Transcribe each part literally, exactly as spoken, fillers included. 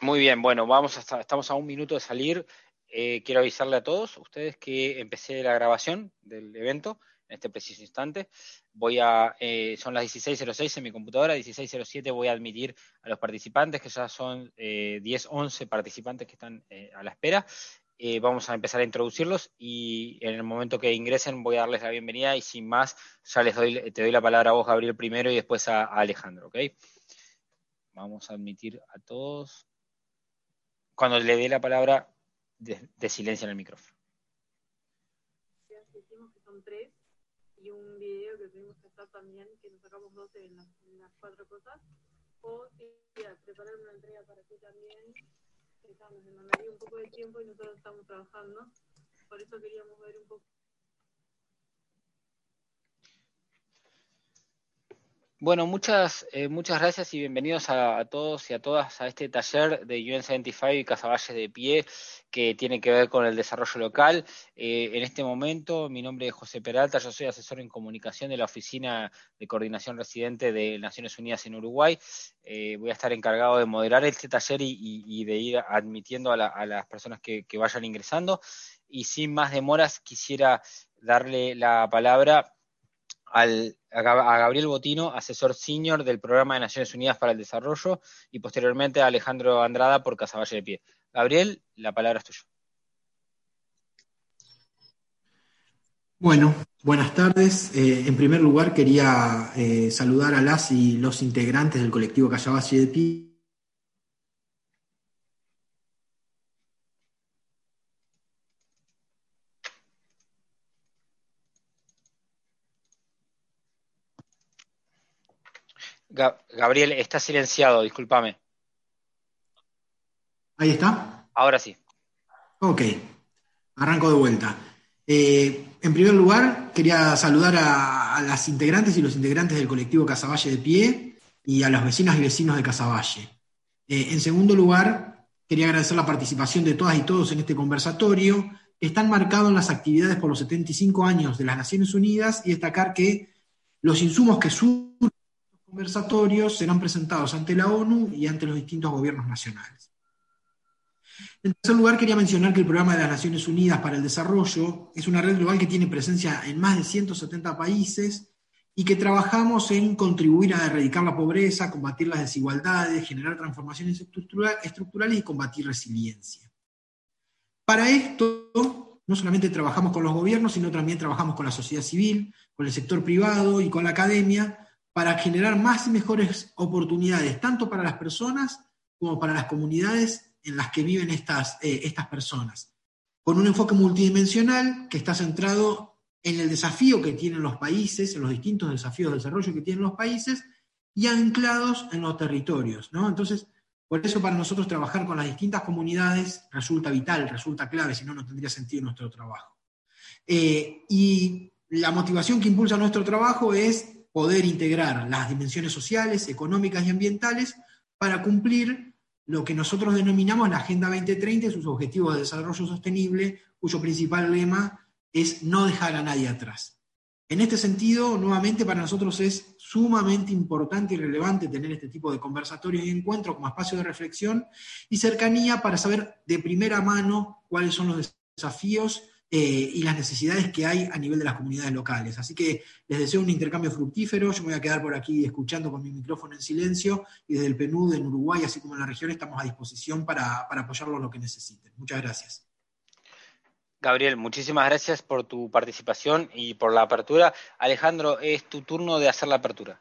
Muy bien, bueno, vamos hasta, estamos a un minuto de salir. Eh, quiero avisarle a todos ustedes que empecé la grabación del evento en este preciso instante. Voy a, eh, son las dieciséis cero seis en mi computadora, dieciséis cero siete voy a admitir a los participantes, que ya son eh, diez once participantes que están eh, a la espera. Eh, vamos a empezar a introducirlos y en el momento que ingresen voy a darles la bienvenida y sin más, ya les doy, te doy la palabra a vos, Gabriel, primero y después a, a Alejandro, ¿ok? Vamos a admitir a todos. Cuando le dé la palabra, de, de silencio en el micrófono. Decimos que son tres y un video que tuvimos que estar también, que nos sacamos doce en las, en las cuatro cosas. O si ya, preparar una entrega para ti también, esa nos demandaría un poco de tiempo y nosotros estamos trabajando. Por eso queríamos ver un poco. Bueno, muchas, eh, muchas gracias y bienvenidos a, a todos y a todas a este taller de U N setenta y cinco y Casavalles de Pie, que tiene que ver con el desarrollo local. Eh, en este momento, mi nombre es José Peralta, yo soy asesor en comunicación de la Oficina de Coordinación Residente de Naciones Unidas en Uruguay. Eh, voy a estar encargado de moderar este taller y, y, y de ir admitiendo a, la, a las personas que, que vayan ingresando. Y sin más demoras, quisiera darle la palabra Al, a Gabriel Botino, asesor senior del Programa de Naciones Unidas para el Desarrollo, y posteriormente a Alejandro Andrada por Casavalles de Pie. Gabriel, la palabra es tuya. Bueno, buenas tardes. Eh, en primer lugar, quería eh, saludar a las y los integrantes del colectivo Casavalles de Pie. Gabriel, está silenciado, discúlpame. ¿Ahí está? Ahora sí. Ok, arranco de vuelta. Eh, en primer lugar, quería saludar a, a las integrantes y los integrantes del colectivo Casavalles de Pie y a las vecinas y vecinos de Casavalles. Eh, en segundo lugar, quería agradecer la participación de todas y todos en este conversatorio, que está enmarcado en las actividades por los setenta y cinco años de las Naciones Unidas, y destacar que los insumos que surgen de estos conversatorios serán presentados ante la ONU y ante los distintos gobiernos nacionales. En tercer lugar, quería mencionar que el Programa de las Naciones Unidas para el Desarrollo es una red global que tiene presencia en más de ciento setenta países y que trabajamos en contribuir a erradicar la pobreza, combatir las desigualdades, generar transformaciones estructurales y combatir resiliencia. Para esto, no solamente trabajamos con los gobiernos, sino también trabajamos con la sociedad civil, con el sector privado y con la academia, para generar más y mejores oportunidades, tanto para las personas como para las comunidades en las que viven estas, eh, estas personas, con un enfoque multidimensional que está centrado en el desafío que tienen los países, en los distintos desafíos de desarrollo que tienen los países, y anclados en los territorios, ¿no? Entonces, por eso para nosotros trabajar con las distintas comunidades resulta vital, resulta clave, si no, no tendría sentido nuestro trabajo. Eh, y la motivación que impulsa nuestro trabajo es poder integrar las dimensiones sociales, económicas y ambientales para cumplir lo que nosotros denominamos la Agenda veinte treinta y sus objetivos de desarrollo sostenible, cuyo principal lema es no dejar a nadie atrás. En este sentido, nuevamente para nosotros es sumamente importante y relevante tener este tipo de conversatorios y encuentros como espacio de reflexión y cercanía para saber de primera mano cuáles son los desafíos Eh, y las necesidades que hay a nivel de las comunidades locales. Así que les deseo un intercambio fructífero. Yo me voy a quedar por aquí escuchando con mi micrófono en silencio, y desde el P N U D en Uruguay, así como en la región, estamos a disposición para, para apoyarlos en lo que necesiten. Muchas gracias. Gabriel, muchísimas gracias por tu participación y por la apertura. Alejandro, es tu turno de hacer la apertura.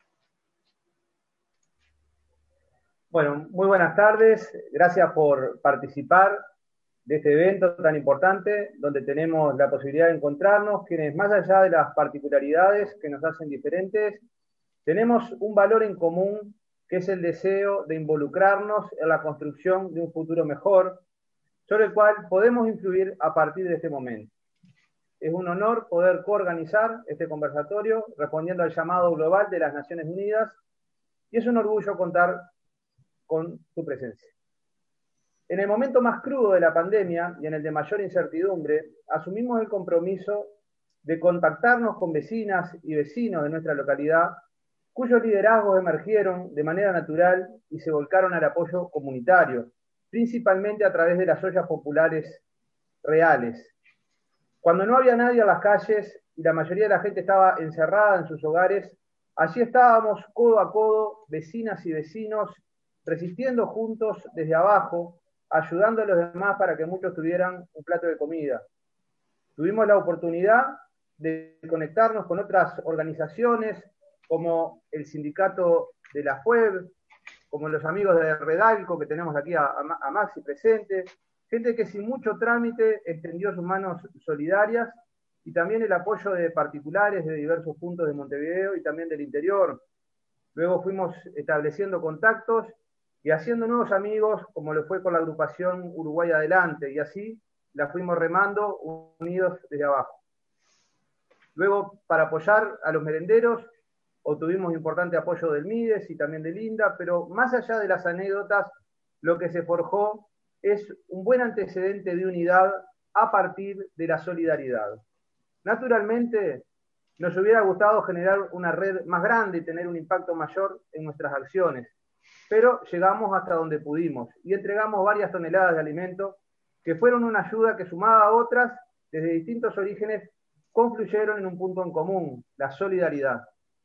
Bueno, muy buenas tardes. Gracias por participar de este evento tan importante, donde tenemos la posibilidad de encontrarnos, quienes más allá de las particularidades que nos hacen diferentes, tenemos un valor en común, que es el deseo de involucrarnos en la construcción de un futuro mejor, sobre el cual podemos influir a partir de este momento. Es un honor poder coorganizar este conversatorio respondiendo al llamado global de las Naciones Unidas, y es un orgullo contar con su presencia. En el momento más crudo de la pandemia y en el de mayor incertidumbre, asumimos el compromiso de contactarnos con vecinas y vecinos de nuestra localidad cuyos liderazgos emergieron de manera natural y se volcaron al apoyo comunitario, principalmente a través de las ollas populares reales. Cuando no había nadie en las calles y la mayoría de la gente estaba encerrada en sus hogares, allí estábamos codo a codo, vecinas y vecinos, resistiendo juntos desde abajo, ayudando a los demás para que muchos tuvieran un plato de comida. Tuvimos la oportunidad de conectarnos con otras organizaciones como el sindicato de la F U E B, como los amigos de Redalco, que tenemos aquí a, a Maxi presente, gente que sin mucho trámite extendió sus manos solidarias, y también el apoyo de particulares de diversos puntos de Montevideo y también del interior. Luego fuimos estableciendo contactos y haciendo nuevos amigos, como lo fue con la agrupación Uruguay Adelante, y así la fuimos remando unidos desde abajo. Luego, para apoyar a los merenderos, obtuvimos importante apoyo del MIDES y también del INDA, pero más allá de las anécdotas, lo que se forjó es un buen antecedente de unidad a partir de la solidaridad. Naturalmente, nos hubiera gustado generar una red más grande y tener un impacto mayor en nuestras acciones, pero llegamos hasta donde pudimos y entregamos varias toneladas de alimentos que fueron una ayuda que, sumada a otras, desde distintos orígenes, confluyeron en un punto en común, la solidaridad.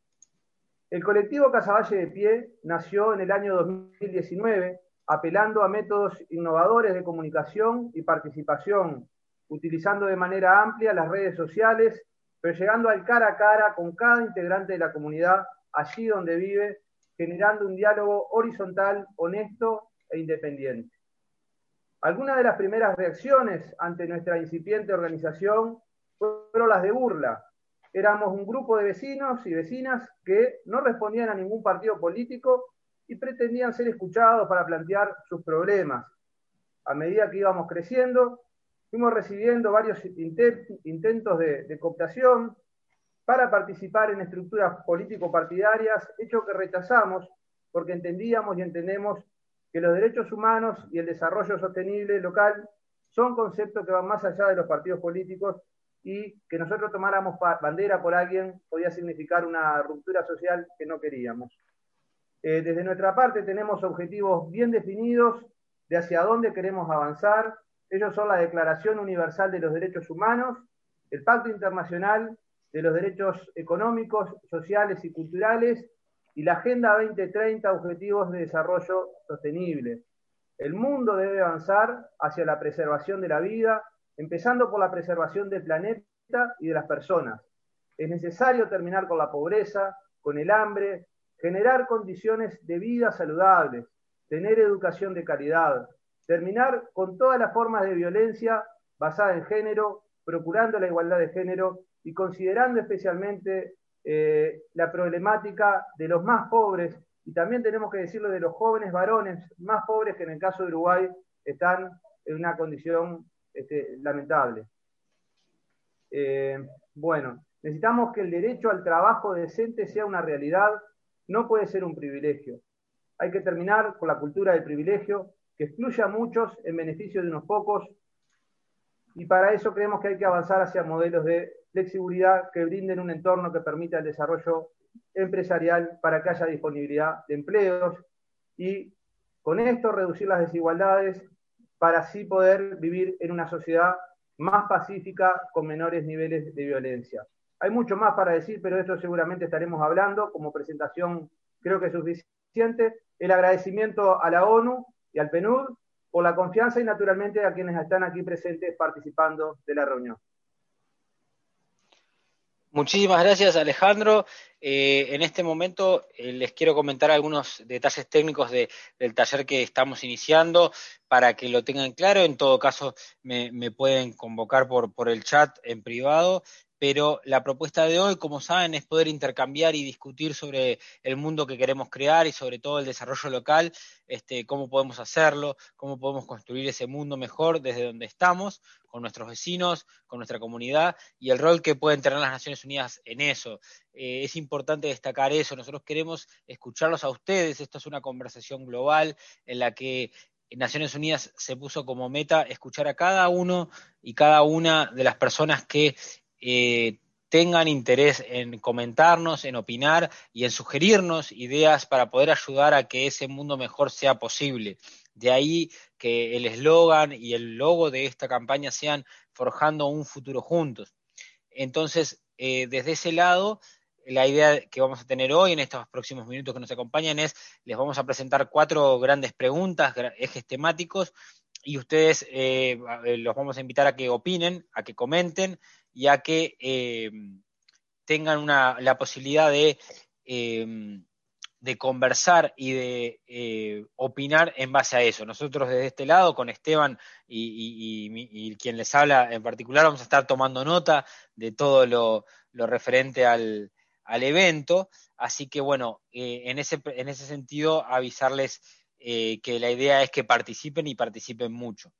El colectivo Casaballe de Pie nació en el año dos mil diecinueve, apelando a métodos innovadores de comunicación y participación, utilizando de manera amplia las redes sociales, pero llegando al cara a cara con cada integrante de la comunidad, allí donde vive, generando un diálogo horizontal, honesto e independiente. Algunas de las primeras reacciones ante nuestra incipiente organización fueron las de burla. Éramos un grupo de vecinos y vecinas que no respondían a ningún partido político y pretendían ser escuchados para plantear sus problemas. A medida que íbamos creciendo, fuimos recibiendo varios intentos de, de cooptación para participar en estructuras político-partidarias, hecho que rechazamos porque entendíamos y entendemos que los derechos humanos y el desarrollo sostenible local son conceptos que van más allá de los partidos políticos, y que nosotros tomáramos bandera por alguien podía significar una ruptura social que no queríamos. Eh, desde nuestra parte tenemos objetivos bien definidos de hacia dónde queremos avanzar. Ellos son la Declaración Universal de los Derechos Humanos, el Pacto Internacional de los Derechos Económicos, Sociales y Culturales, y la Agenda veinte treinta, Objetivos de Desarrollo Sostenible. El mundo debe avanzar hacia la preservación de la vida, empezando por la preservación del planeta y de las personas. Es necesario terminar con la pobreza, con el hambre, generar condiciones de vida saludables, tener educación de calidad, terminar con todas las formas de violencia basada en género, procurando la igualdad de género y considerando especialmente eh, la problemática de los más pobres, y también tenemos que decirlo de los jóvenes varones más pobres, que en el caso de Uruguay están en una condición Este, lamentable. Eh, bueno, necesitamos que el derecho al trabajo decente sea una realidad, no puede ser un privilegio. Hay que terminar con la cultura del privilegio que excluye a muchos en beneficio de unos pocos, y para eso creemos que hay que avanzar hacia modelos de flexibilidad que brinden un entorno que permita el desarrollo empresarial para que haya disponibilidad de empleos, y con esto reducir las desigualdades para así poder vivir en una sociedad más pacífica con menores niveles de violencia. Hay mucho más para decir, pero de esto seguramente estaremos hablando. Como presentación creo que es suficiente. El agradecimiento a la ONU y al PNUD por la confianza, y naturalmente a quienes están aquí presentes participando de la reunión. Muchísimas gracias, Alejandro. Eh, en este momento eh, les quiero comentar algunos detalles técnicos de, del taller que estamos iniciando para que lo tengan claro. En todo caso, me, me pueden convocar por, por el chat en privado, pero la propuesta de hoy, como saben, es poder intercambiar y discutir sobre el mundo que queremos crear y sobre todo el desarrollo local, este, cómo podemos hacerlo, cómo podemos construir ese mundo mejor desde donde estamos, con nuestros vecinos, con nuestra comunidad, y el rol que pueden tener las Naciones Unidas en eso. Eh, es importante destacar eso. Nosotros queremos escucharlos a ustedes. Esto es una conversación global en la que Naciones Unidas se puso como meta escuchar a cada uno y cada una de las personas que eh, tengan interés en comentarnos, en opinar y en sugerirnos ideas para poder ayudar a que ese mundo mejor sea posible. De ahí que el eslogan y el logo de esta campaña sean Forjando un futuro juntos. Entonces, eh, desde ese lado, la idea que vamos a tener hoy en estos próximos minutos que nos acompañan es, les vamos a presentar cuatro grandes preguntas, ejes temáticos, y ustedes eh, los vamos a invitar a que opinen, a que comenten y a que eh, tengan una, la posibilidad de, eh, de conversar y de eh, opinar en base a eso. Nosotros desde este lado, con Esteban y, y, y, y quien les habla en particular, vamos a estar tomando nota de todo lo, lo referente al, al evento, así que bueno, eh, en, ese, en ese sentido avisarles eh, que la idea es que participen y participen mucho.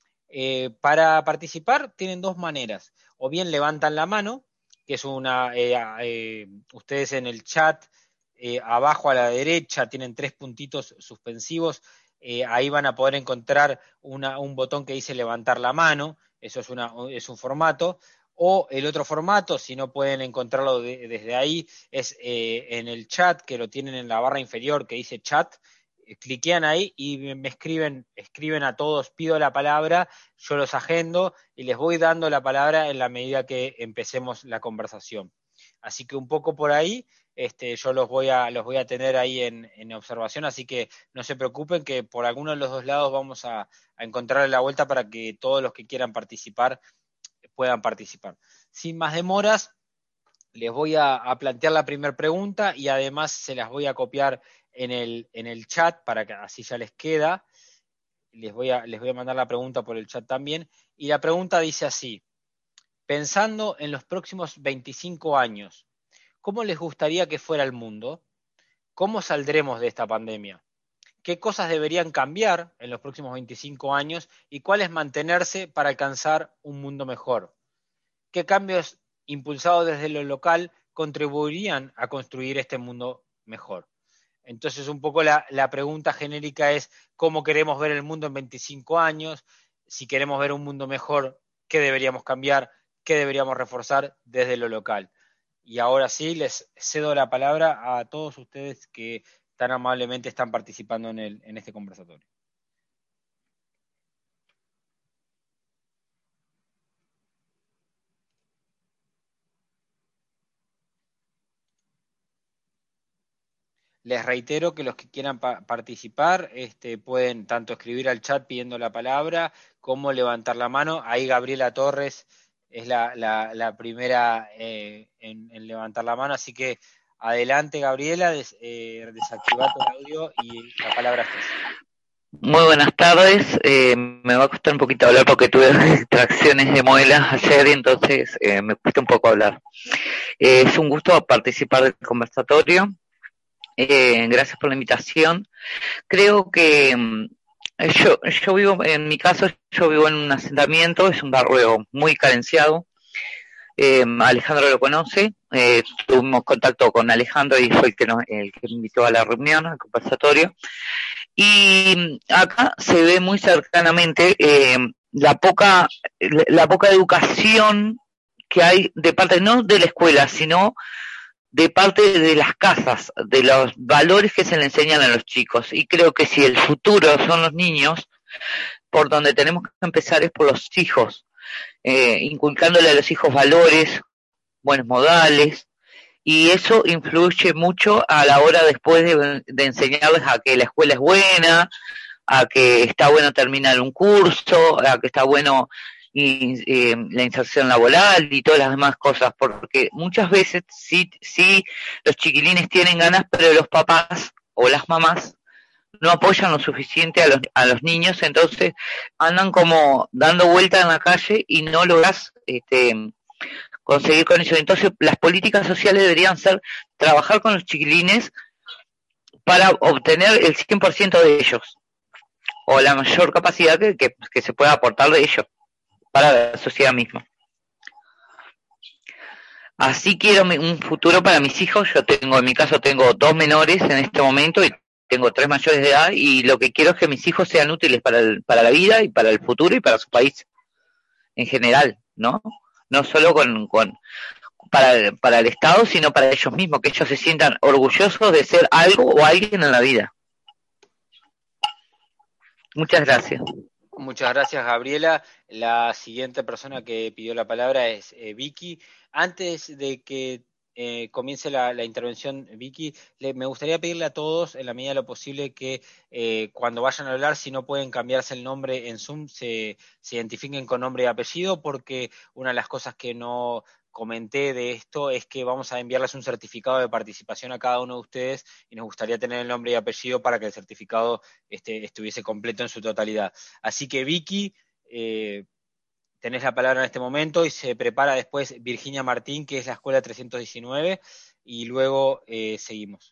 Eh, para participar tienen dos maneras, o bien levantan la mano, que es una, eh, eh, ustedes en el chat, eh, abajo a la derecha tienen tres puntitos suspensivos, eh, ahí van a poder encontrar una, un botón que dice levantar la mano, eso es, una, es un formato, o el otro formato, si no pueden encontrarlo de, desde ahí, es eh, en el chat, que lo tienen en la barra inferior que dice chat, cliquean ahí y me escriben, escriben a todos, pido la palabra, yo los agendo y les voy dando la palabra en la medida que empecemos la conversación. Así que un poco por ahí, este, yo los voy a, los voy a tener ahí en, en observación, así que no se preocupen que por alguno de los dos lados vamos a, a encontrar la vuelta para que todos los que quieran participar puedan participar. Sin más demoras, les voy a, a plantear la primera pregunta y además se las voy a copiar en el, en el chat para que así ya les queda. Les voy, a, les voy a mandar la pregunta por el chat también. Y la pregunta dice así: pensando en los próximos veinticinco años, ¿cómo les gustaría que fuera el mundo? ¿Cómo saldremos de esta pandemia? ¿Qué cosas deberían cambiar en los próximos veinticinco años y cuáles mantenerse para alcanzar un mundo mejor? ¿Qué cambios impulsados desde lo local contribuirían a construir este mundo mejor? Entonces, un poco la, la pregunta genérica es cómo queremos ver el mundo en veinticinco años, si queremos ver un mundo mejor, qué deberíamos cambiar, qué deberíamos reforzar desde lo local. Y ahora sí, les cedo la palabra a todos ustedes que tan amablemente están participando en, el, en este conversatorio. Les reitero que los que quieran pa participar este, pueden tanto escribir al chat pidiendo la palabra como levantar la mano. Ahí Gabriela Torres es la, la, la primera eh, en, en levantar la mano, así que adelante Gabriela, des, eh, desactiva tu audio y la palabra es tuya. Muy buenas tardes, eh, me va a costar un poquito hablar porque tuve extracciones de muelas ayer y entonces eh, me cuesta un poco hablar. Eh, es un gusto participar del conversatorio. Eh, gracias por la invitación. Creo que um, yo, yo vivo, en mi caso, yo vivo en un asentamiento, es un barrio muy carenciado. Eh, Alejandro lo conoce, eh, tuvimos contacto con Alejandro y fue el que, nos, el que me invitó a la reunión, al conversatorio. Y acá se ve muy cercanamente eh, la poca, la poca educación que hay de parte, no de la escuela, sino de parte de las casas, de los valores que se le enseñan a los chicos. Y creo que si el futuro son los niños, por donde tenemos que empezar es por los hijos, eh, inculcándole a los hijos valores, buenos modales, y eso influye mucho a la hora después de, de enseñarles a que la escuela es buena, a que está bueno terminar un curso, a que está bueno y eh, la inserción laboral y todas las demás cosas, porque muchas veces sí, sí los chiquilines tienen ganas, pero los papás o las mamás no apoyan lo suficiente a los, a los niños, entonces andan como dando vuelta en la calle y no logras este, conseguir con ellos. Entonces las políticas sociales deberían ser trabajar con los chiquilines para obtener el cien por ciento de ellos, o la mayor capacidad que, que, que se pueda aportar de ellos para la sociedad misma. Así quiero un futuro para mis hijos. Yo tengo, en mi caso tengo dos menores en este momento y tengo tres mayores de edad, y lo que quiero es que mis hijos sean útiles para el, para la vida y para el futuro y para su país en general, ¿no? No solo con, con para, para el Estado, sino para ellos mismos, que ellos se sientan orgullosos de ser algo o alguien en la vida. Muchas gracias. Muchas gracias, Gabriela. La siguiente persona que pidió la palabra es eh, Vicky. Antes de que eh, comience la, la intervención, Vicky, le, me gustaría pedirle a todos, en la medida de lo posible, que eh, cuando vayan a hablar, si no pueden cambiarse el nombre en Zoom, se, se identifiquen con nombre y apellido, porque una de las cosas que no comenté de esto es que vamos a enviarles un certificado de participación a cada uno de ustedes y nos gustaría tener el nombre y apellido para que el certificado este, estuviese completo en su totalidad. Así que Vicky, eh, tenés la palabra en este momento y se prepara después Virginia Martín, que es la escuela trescientos diecinueve, y luego eh, seguimos.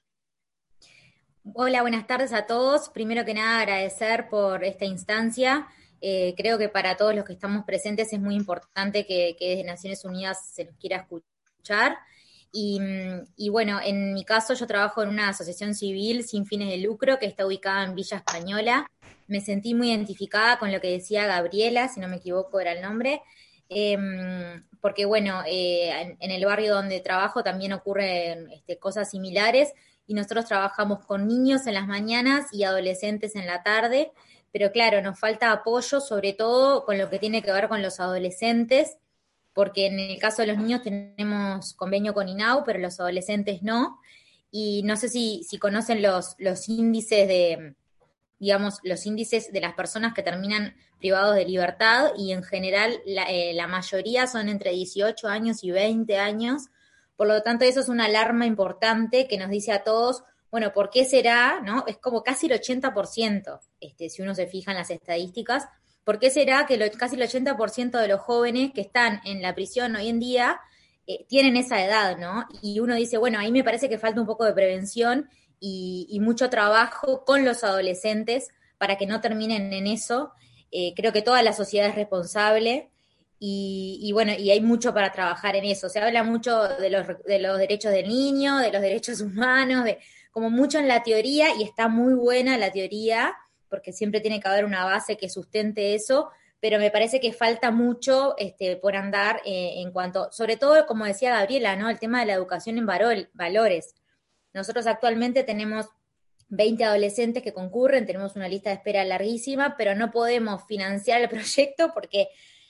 Hola, buenas tardes a todos. Primero que nada, agradecer por esta instancia. Eh, creo que para todos los que estamos presentes es muy importante que, que desde Naciones Unidas se nos quiera escuchar. Y, y bueno, en mi caso yo trabajo en una asociación civil sin fines de lucro que está ubicada en Villa Española. Me sentí muy identificada con lo que decía Gabriela, si no me equivoco era el nombre, eh, porque bueno, eh, en, en el barrio donde trabajo también ocurren este, cosas similares y nosotros trabajamos con niños en las mañanas y adolescentes en la tarde, pero claro, nos falta apoyo, sobre todo con lo que tiene que ver con los adolescentes, porque en el caso de los niños tenemos convenio con INAU, pero los adolescentes no, y no sé si, si conocen los, los índices de, digamos, los índices de las personas que terminan privados de libertad, y en general la, eh, la mayoría son entre dieciocho años y veinte años, por lo tanto eso es una alarma importante que nos dice a todos, bueno, ¿por qué será? ¿No? Es como casi el ochenta por ciento, este, si uno se fija en las estadísticas, ¿por qué será que lo, casi el ochenta por ciento de los jóvenes que están en la prisión hoy en día eh, tienen esa edad, ¿no? Y uno dice, bueno, ahí me parece que falta un poco de prevención y, y mucho trabajo con los adolescentes para que no terminen en eso. Eh, creo que toda la sociedad es responsable y, y bueno, y hay mucho para trabajar en eso. Se habla mucho de los, de los derechos del niño, de los derechos humanos, de como mucho en la teoría, y está muy buena la teoría, porque siempre tiene que haber una base que sustente eso, pero me parece que falta mucho este, por andar eh, en cuanto, sobre todo, como decía Gabriela, ¿no? El tema de la educación en valor, valores. Nosotros actualmente tenemos veinte adolescentes que concurren, tenemos una lista de espera larguísima, pero no podemos financiar el proyecto porque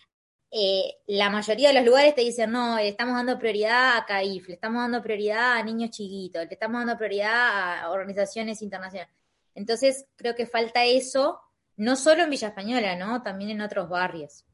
eh, la mayoría de los lugares te dicen, no, le estamos dando prioridad a CAIF, le estamos dando prioridad a niños chiquitos, le estamos dando prioridad a organizaciones internacionales. Entonces, creo que falta eso, no solo en Villa Española, ¿no? También en otros barrios.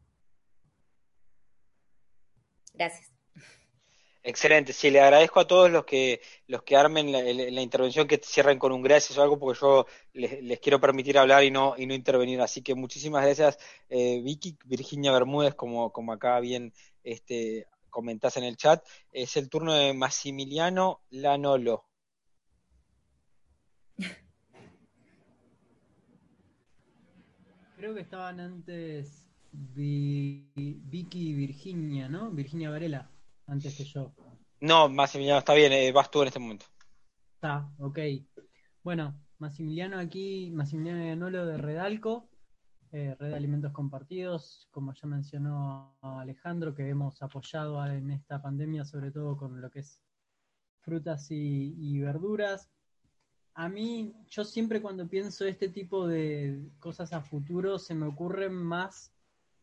Gracias. Excelente, sí, le agradezco a todos los que los que armen la, la intervención, que cierren con un gracias o algo, porque yo les, les quiero permitir hablar y no y no intervenir. Así que muchísimas gracias, eh, Vicky. Virginia Bermúdez, como, como acá bien este, comentás en el chat. Es el turno de Massimiliano Lanolo. Creo que estaban antes Vi- Vicky y Virginia, ¿no? Virginia Varela, antes que yo. No, Massimiliano, está bien, eh, vas tú en este momento. Está, ok. Bueno, Massimiliano aquí, Massimiliano Ganolo de Redalco, eh, Red de Alimentos Compartidos, como ya mencionó Alejandro, que hemos apoyado en esta pandemia, sobre todo con lo que es frutas y, y verduras. A mí, yo siempre cuando pienso este tipo de cosas a futuro, se me ocurren más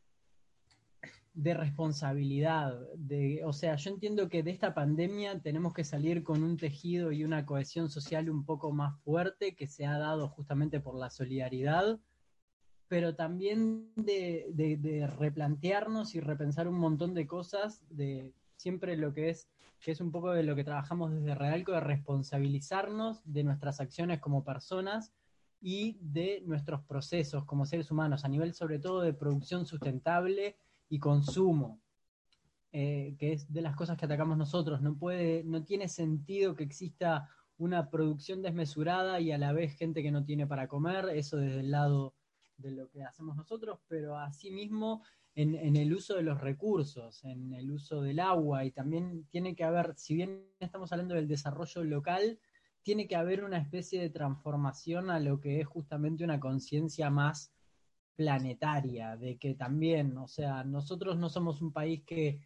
de responsabilidad, de, o sea, yo entiendo que de esta pandemia tenemos que salir con un tejido y una cohesión social un poco más fuerte que se ha dado justamente por la solidaridad, pero también de, de, de replantearnos y repensar un montón de cosas, de siempre lo que es, que es un poco de lo que trabajamos desde Redalco, de responsabilizarnos de nuestras acciones como personas y de nuestros procesos como seres humanos, a nivel sobre todo de producción sustentable y consumo, eh, que es de las cosas que atacamos nosotros. No puede, no tiene sentido que exista una producción desmesurada y a la vez gente que no tiene para comer, eso desde el lado de lo que hacemos nosotros, pero asimismo en, en el uso de los recursos, en el uso del agua, y también tiene que haber, si bien estamos hablando del desarrollo local, tiene que haber una especie de transformación a lo que es justamente una conciencia más planetaria, de que también, o sea, nosotros no somos un país que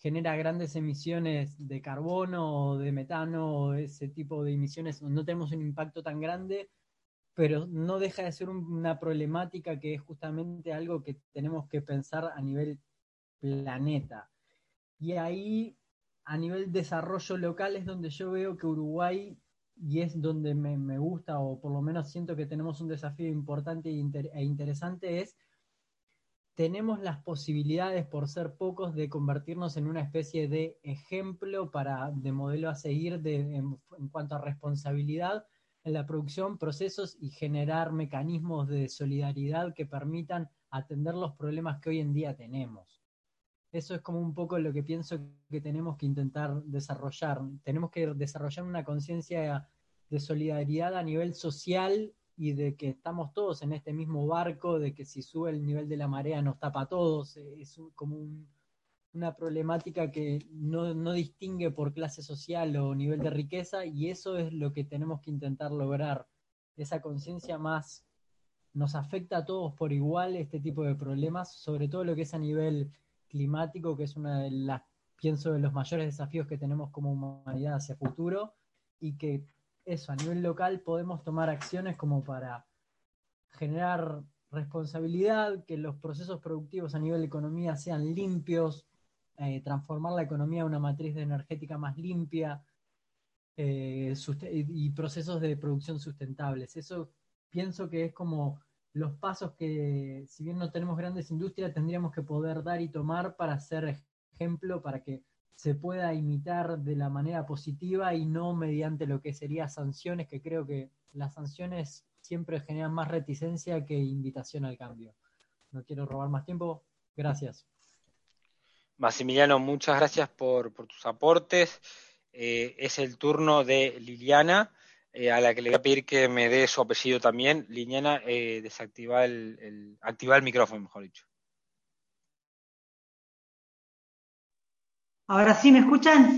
genera grandes emisiones de carbono o de metano o ese tipo de emisiones, no tenemos un impacto tan grande, pero no deja de ser una problemática que es justamente algo que tenemos que pensar a nivel planeta. Y ahí, a nivel desarrollo local, es donde yo veo que Uruguay, y es donde me, me gusta, o por lo menos siento que tenemos un desafío importante e, inter, e interesante, es tenemos las posibilidades, por ser pocos, de convertirnos en una especie de ejemplo para, de modelo a seguir de, en, en cuanto a responsabilidad en la producción, procesos y generar mecanismos de solidaridad que permitan atender los problemas que hoy en día tenemos. Eso es como un poco lo que pienso que tenemos que intentar desarrollar. Tenemos que desarrollar una conciencia de solidaridad a nivel social y de que estamos todos en este mismo barco, de que si sube el nivel de la marea nos tapa a todos. Es un, como un, una problemática que no, no distingue por clase social o nivel de riqueza, y eso es lo que tenemos que intentar lograr. Esa conciencia más nos afecta a todos por igual este tipo de problemas, sobre todo lo que es a nivel climático, que es una de las, pienso, de los mayores desafíos que tenemos como humanidad hacia futuro, y que eso, a nivel local podemos tomar acciones como para generar responsabilidad, que los procesos productivos a nivel de economía sean limpios, eh, transformar la economía a una matriz energética más limpia, eh, y procesos de producción sustentables. Eso pienso que es como los pasos que, si bien no tenemos grandes industrias, tendríamos que poder dar y tomar para ser ejemplo, para que se pueda imitar de la manera positiva y no mediante lo que serían sanciones, que creo que las sanciones siempre generan más reticencia que invitación al cambio. No quiero robar más tiempo. Gracias. Maximiliano, muchas gracias por, por tus aportes. Eh, es el turno de Liliana, eh, a la que le voy a pedir que me dé su apellido también. Liliana, eh, desactiva el, el, activa el micrófono, mejor dicho. Ahora sí, ¿me escuchan?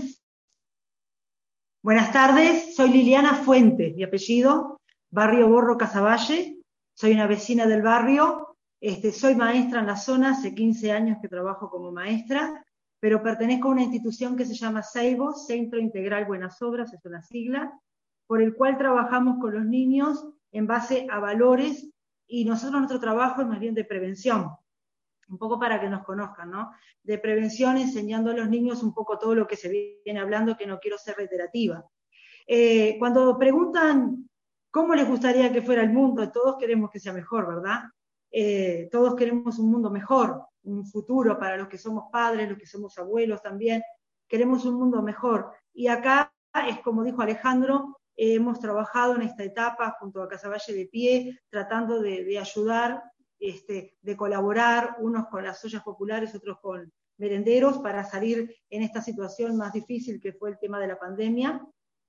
Buenas tardes, soy Liliana Fuentes, mi apellido, barrio Borro Casaballe, soy una vecina del barrio, este, soy maestra en la zona, hace quince años que trabajo como maestra, pero pertenezco a una institución que se llama CEIBO, Centro Integral Buenas Obras, es una sigla, por el cual trabajamos con los niños en base a valores, y nosotros nuestro trabajo es más bien de prevención, un poco para que nos conozcan, ¿no? De prevención, enseñando a los niños un poco todo lo que se viene hablando, que no quiero ser reiterativa. Eh, cuando preguntan cómo les gustaría que fuera el mundo, todos queremos que sea mejor, ¿verdad? Eh, todos queremos un mundo mejor, un futuro para los que somos padres, los que somos abuelos también, queremos un mundo mejor. Y acá, es como dijo Alejandro, eh, hemos trabajado en esta etapa junto a Casaballe de Pie, tratando de, de ayudar, Este, de colaborar, unos con las ollas populares, otros con merenderos, para salir en esta situación más difícil que fue el tema de la pandemia.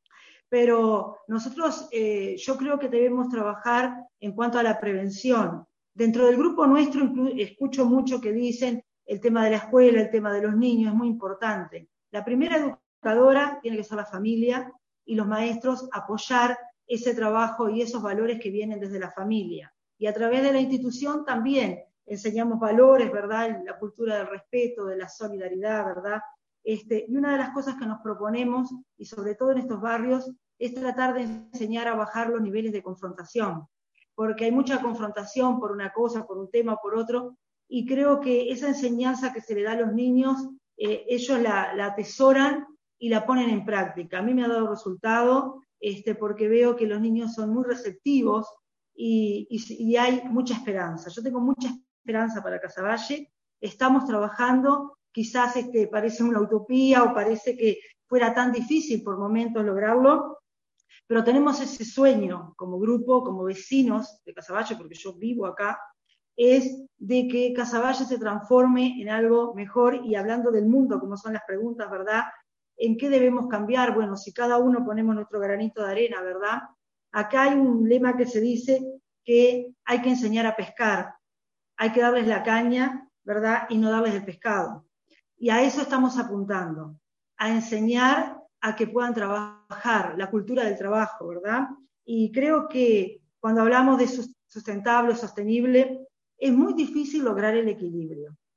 Pero nosotros, eh, yo creo que debemos trabajar en cuanto a la prevención. Dentro del grupo nuestro escucho mucho que dicen el tema de la escuela, el tema de los niños, es muy importante. La primera educadora tiene que ser la familia, y los maestros apoyar ese trabajo y esos valores que vienen desde la familia. Y a través de la institución también enseñamos valores, ¿verdad? La cultura del respeto, de la solidaridad, ¿verdad? Este, y una de las cosas que nos proponemos, y sobre todo en estos barrios, es tratar de enseñar a bajar los niveles de confrontación, porque hay mucha confrontación por una cosa, por un tema, por otro, y creo que esa enseñanza que se le da a los niños, eh, ellos la, la atesoran y la ponen en práctica. A mí me ha dado resultado, este, porque veo que los niños son muy receptivos, Y, y, y hay mucha esperanza. Yo tengo mucha esperanza para Casaballe, estamos trabajando, quizás este, parece una utopía o parece que fuera tan difícil por momentos lograrlo, pero tenemos ese sueño como grupo, como vecinos de Casaballe, porque yo vivo acá, es de que Casaballe se transforme en algo mejor. Y hablando del mundo, como son las preguntas, ¿verdad? ¿En qué debemos cambiar? Bueno, si cada uno ponemos nuestro granito de arena, ¿verdad? Acá hay un lema que se dice que hay que enseñar a pescar, hay que darles la caña, ¿verdad? Y no darles el pescado. Y a eso estamos apuntando, a enseñar a que puedan trabajar, la cultura del trabajo, ¿verdad? Y creo que cuando hablamos de sustentable, sostenible, es muy difícil lograr el equilibrio.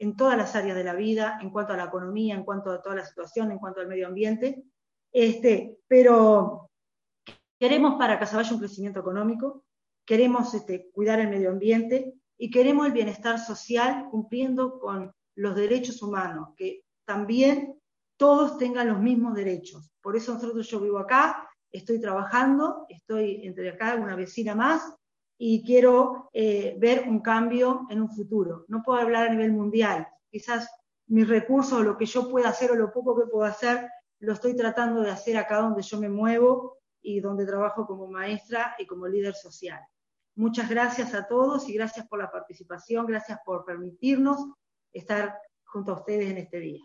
en todas las áreas de la vida, en cuanto a la economía, en cuanto a toda la situación, en cuanto al medio ambiente. Este, pero queremos para Casaballe un crecimiento económico, queremos este, cuidar el medio ambiente y queremos el bienestar social cumpliendo con los derechos humanos, que también todos tengan los mismos derechos. Por eso nosotros, yo vivo acá, estoy trabajando, estoy entre acá una vecina más, y quiero eh, ver un cambio en un futuro. No puedo hablar a nivel mundial, quizás mis recursos, lo que yo pueda hacer o lo poco que puedo hacer, lo estoy tratando de hacer acá donde yo me muevo y donde trabajo como maestra y como líder social. Muchas gracias a todos y gracias por la participación, gracias por permitirnos estar junto a ustedes en este día.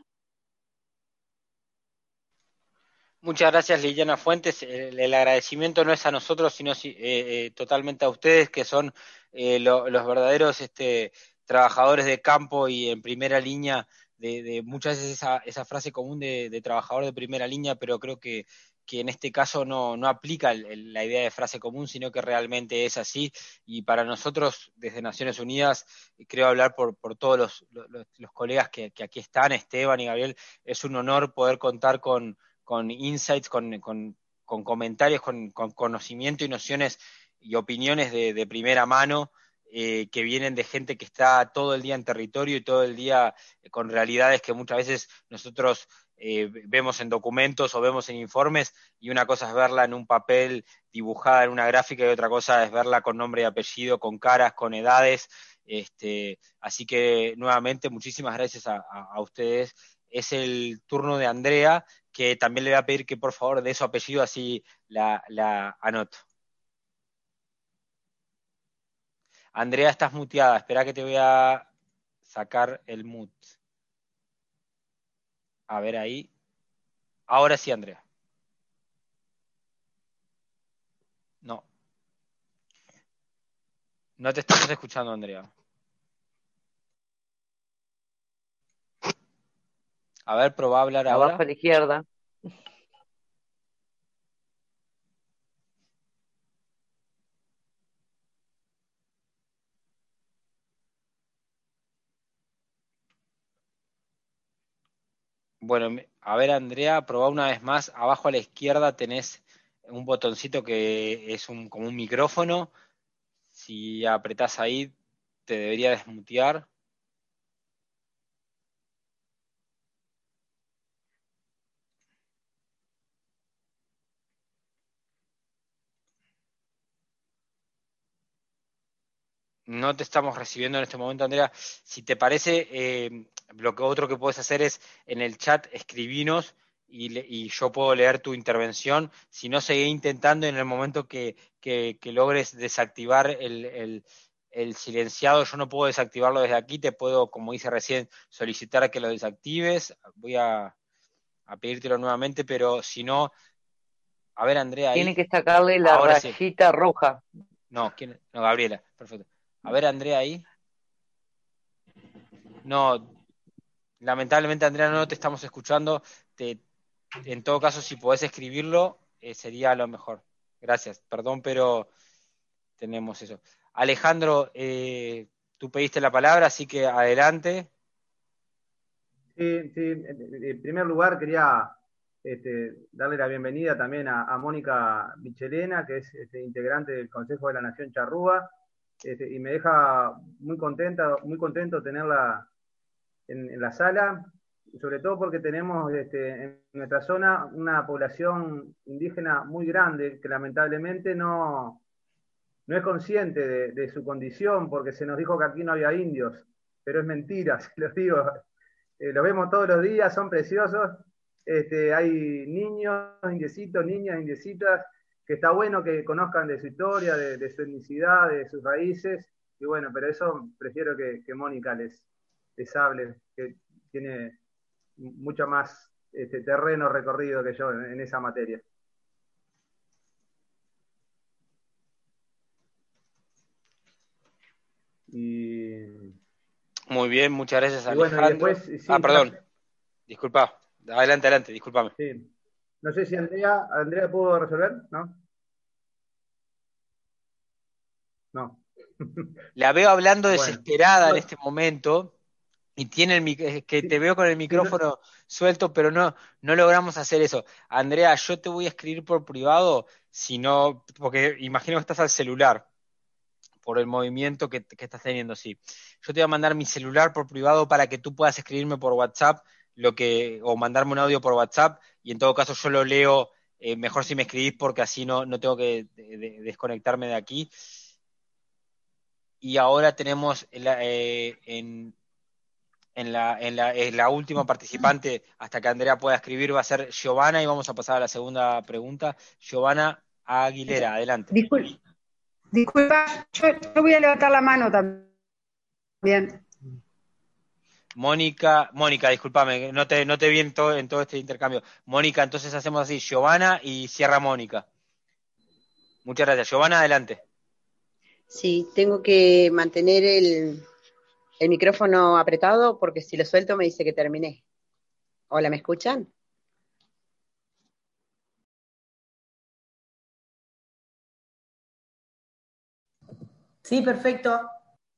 Muchas gracias, Liliana Fuentes. El, el agradecimiento no es a nosotros, sino eh, eh, totalmente a ustedes, que son eh, lo, los verdaderos este, trabajadores de campo y en primera línea de, de muchas veces esa, esa frase común de, de trabajador de primera línea, pero creo que, que en este caso no, no aplica el, el, la idea de frase común, sino que realmente es así. Y para nosotros, desde Naciones Unidas, creo hablar por, por todos los, los, los colegas que, que aquí están, Esteban y Gabriel, es un honor poder contar con con insights, con, con, con comentarios, con, con conocimiento y nociones y opiniones de, de primera mano, eh, que vienen de gente que está todo el día en territorio y todo el día eh, con realidades que muchas veces nosotros eh, vemos en documentos o vemos en informes, y una cosa es verla en un papel dibujada en una gráfica y otra cosa es verla con nombre y apellido, con caras, con edades. Este, así que nuevamente muchísimas gracias a, a, a ustedes. Es el turno de Andrea, que también le voy a pedir que por favor dé su apellido, así la, la anoto. Andrea, estás muteada, espera que te voy a sacar el mute. A ver ahí. Ahora sí, Andrea. No. No te estamos escuchando, Andrea. A ver, probá a hablar ahora. Abajo a la izquierda. Bueno, a ver, Andrea, probá una vez más. Abajo a la izquierda tenés un botoncito que es un, como un micrófono. Si apretás ahí, te debería desmutear. No te estamos recibiendo en este momento, Andrea. Si te parece, eh, lo que otro que puedes hacer es en el chat escribinos y, le, y yo puedo leer tu intervención. Si no, seguí intentando, en el momento que, que, que logres desactivar el, el, el silenciado. Yo no puedo desactivarlo desde aquí, te puedo, como hice recién, solicitar que lo desactives. Voy a, a pedírtelo nuevamente, pero si no, a ver, Andrea, ahí. Tiene que sacarle la Ahora rayita sí. roja. No, ¿quién? No, Gabriela, perfecto. A ver, Andrea, ahí. No, lamentablemente, Andrea, no te estamos escuchando. Te, en todo caso, si podés escribirlo, eh, sería lo mejor. Gracias, perdón, pero tenemos eso. Alejandro, eh, tú pediste la palabra, así que adelante. Sí, sí, en primer lugar quería este, darle la bienvenida también a, a Mónica Michelena, que es este, integrante del Consejo de la Nación Charrúa, este, y me deja muy contenta, muy contento tenerla en, en la sala, sobre todo porque tenemos este, en nuestra zona una población indígena muy grande que lamentablemente no, no es consciente de, de su condición, porque se nos dijo que aquí no había indios, pero es mentira, se los digo. Eh, los vemos todos los días, son preciosos. Este, hay niños, indiecitos, niñas, indiecitas, que está bueno que conozcan de su historia, de, de su etnicidad, de sus raíces. Y bueno, pero eso prefiero que, que Mónica les, les hable, que tiene mucho más este, terreno recorrido que yo en, en esa materia. Y... Muy bien, muchas gracias, y bueno, Alejandro. y después, sí, ah, perdón. no, Disculpa. Adelante, adelante, discúlpame. Sí. No sé si Andrea, Andrea pudo resolver, ¿no? No. La veo hablando Bueno. desesperada en este momento. Y tiene el mic- que te veo con el micrófono suelto, pero no, no logramos hacer eso. Andrea, yo te voy a escribir por privado, si no, porque imagino que estás al celular, por el movimiento que, que estás teniendo, sí. Yo te voy a mandar mi celular por privado para que tú puedas escribirme por WhatsApp, lo que, o mandarme un audio por WhatsApp, y en todo caso yo lo leo, eh, mejor si me escribís, porque así no, no tengo que de- de- desconectarme de aquí. Y ahora tenemos la- eh, en En la, en la, en la última participante, hasta que Andrea pueda escribir, va a ser Giovanna, y vamos a pasar a la segunda pregunta. Giovanna Aguilera, adelante. Discul- disculpa, yo, yo voy a levantar la mano también. Mónica, Mónica, discúlpame, no te, no te vi en todo, en todo este intercambio. Mónica, entonces hacemos así, Giovanna y cierra Mónica. Muchas gracias. Giovanna, adelante. Sí, tengo que mantener el, el micrófono apretado porque si lo suelto me dice que terminé. Hola, ¿me escuchan? Sí, perfecto.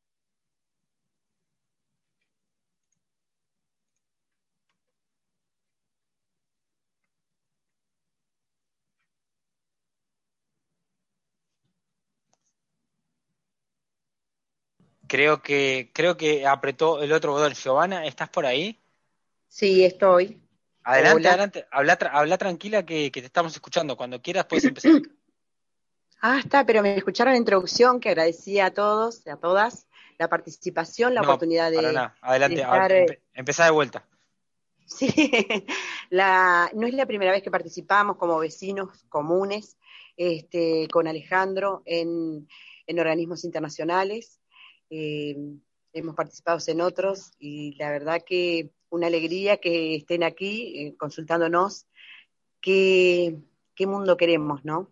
Creo que, creo que apretó el otro botón. Giovanna, ¿estás por ahí? Sí, estoy. Adelante, Hola. adelante. Habla, tra- habla tranquila que, que te estamos escuchando. Cuando quieras puedes empezar. Ah, está, pero me escucharon la introducción que agradecía a todos, a todas, la participación, la No, oportunidad para de, nada. de Adelante, a- estar. eh, empe- empezá de vuelta. Sí, la, no es la primera vez que participamos como vecinos comunes este, con Alejandro en, en organismos internacionales. Eh, hemos participado en otros y la verdad que una alegría que estén aquí eh, consultándonos qué, qué mundo queremos, ¿no?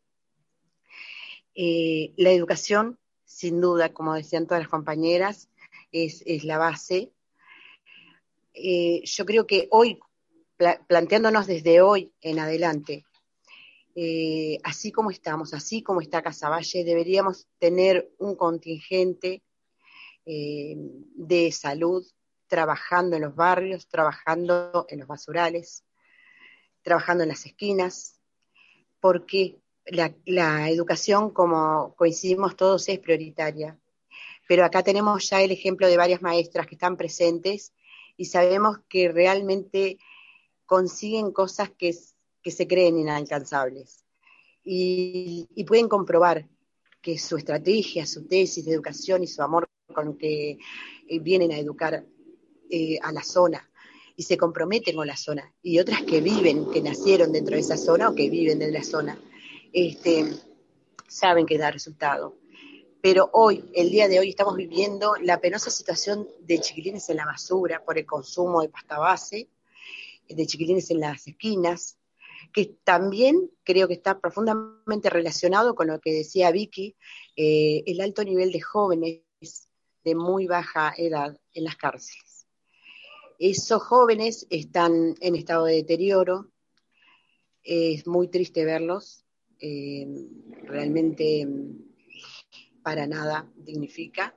Eh, la educación, sin duda, como decían todas las compañeras, es, es la base. Eh, yo creo que hoy, pla- planteándonos desde hoy en adelante, eh, así como estamos, así como está Casaballe, deberíamos tener un contingente eh, de salud trabajando en los barrios, trabajando en los basurales, trabajando en las esquinas, porque la, la educación, como coincidimos todos, es prioritaria. Pero acá tenemos ya el ejemplo de varias maestras que están presentes y sabemos que realmente consiguen cosas que, que se creen inalcanzables. Y, y pueden comprobar que su estrategia, su tesis de educación y su amor con que eh, vienen a educar eh, a la zona y se comprometen con la zona, y otras que viven, que nacieron dentro de esa zona o que viven en la zona, este, saben que da resultado. Pero hoy, el día de hoy, estamos viviendo la penosa situación de chiquilines en la basura por el consumo de pasta base, de chiquilines en las esquinas, que también creo que está profundamente relacionado con lo que decía Vicky, eh, el alto nivel de jóvenes de muy baja edad en las cárceles. Esos jóvenes están en estado de deterioro, es muy triste verlos, eh, realmente para nada dignifica.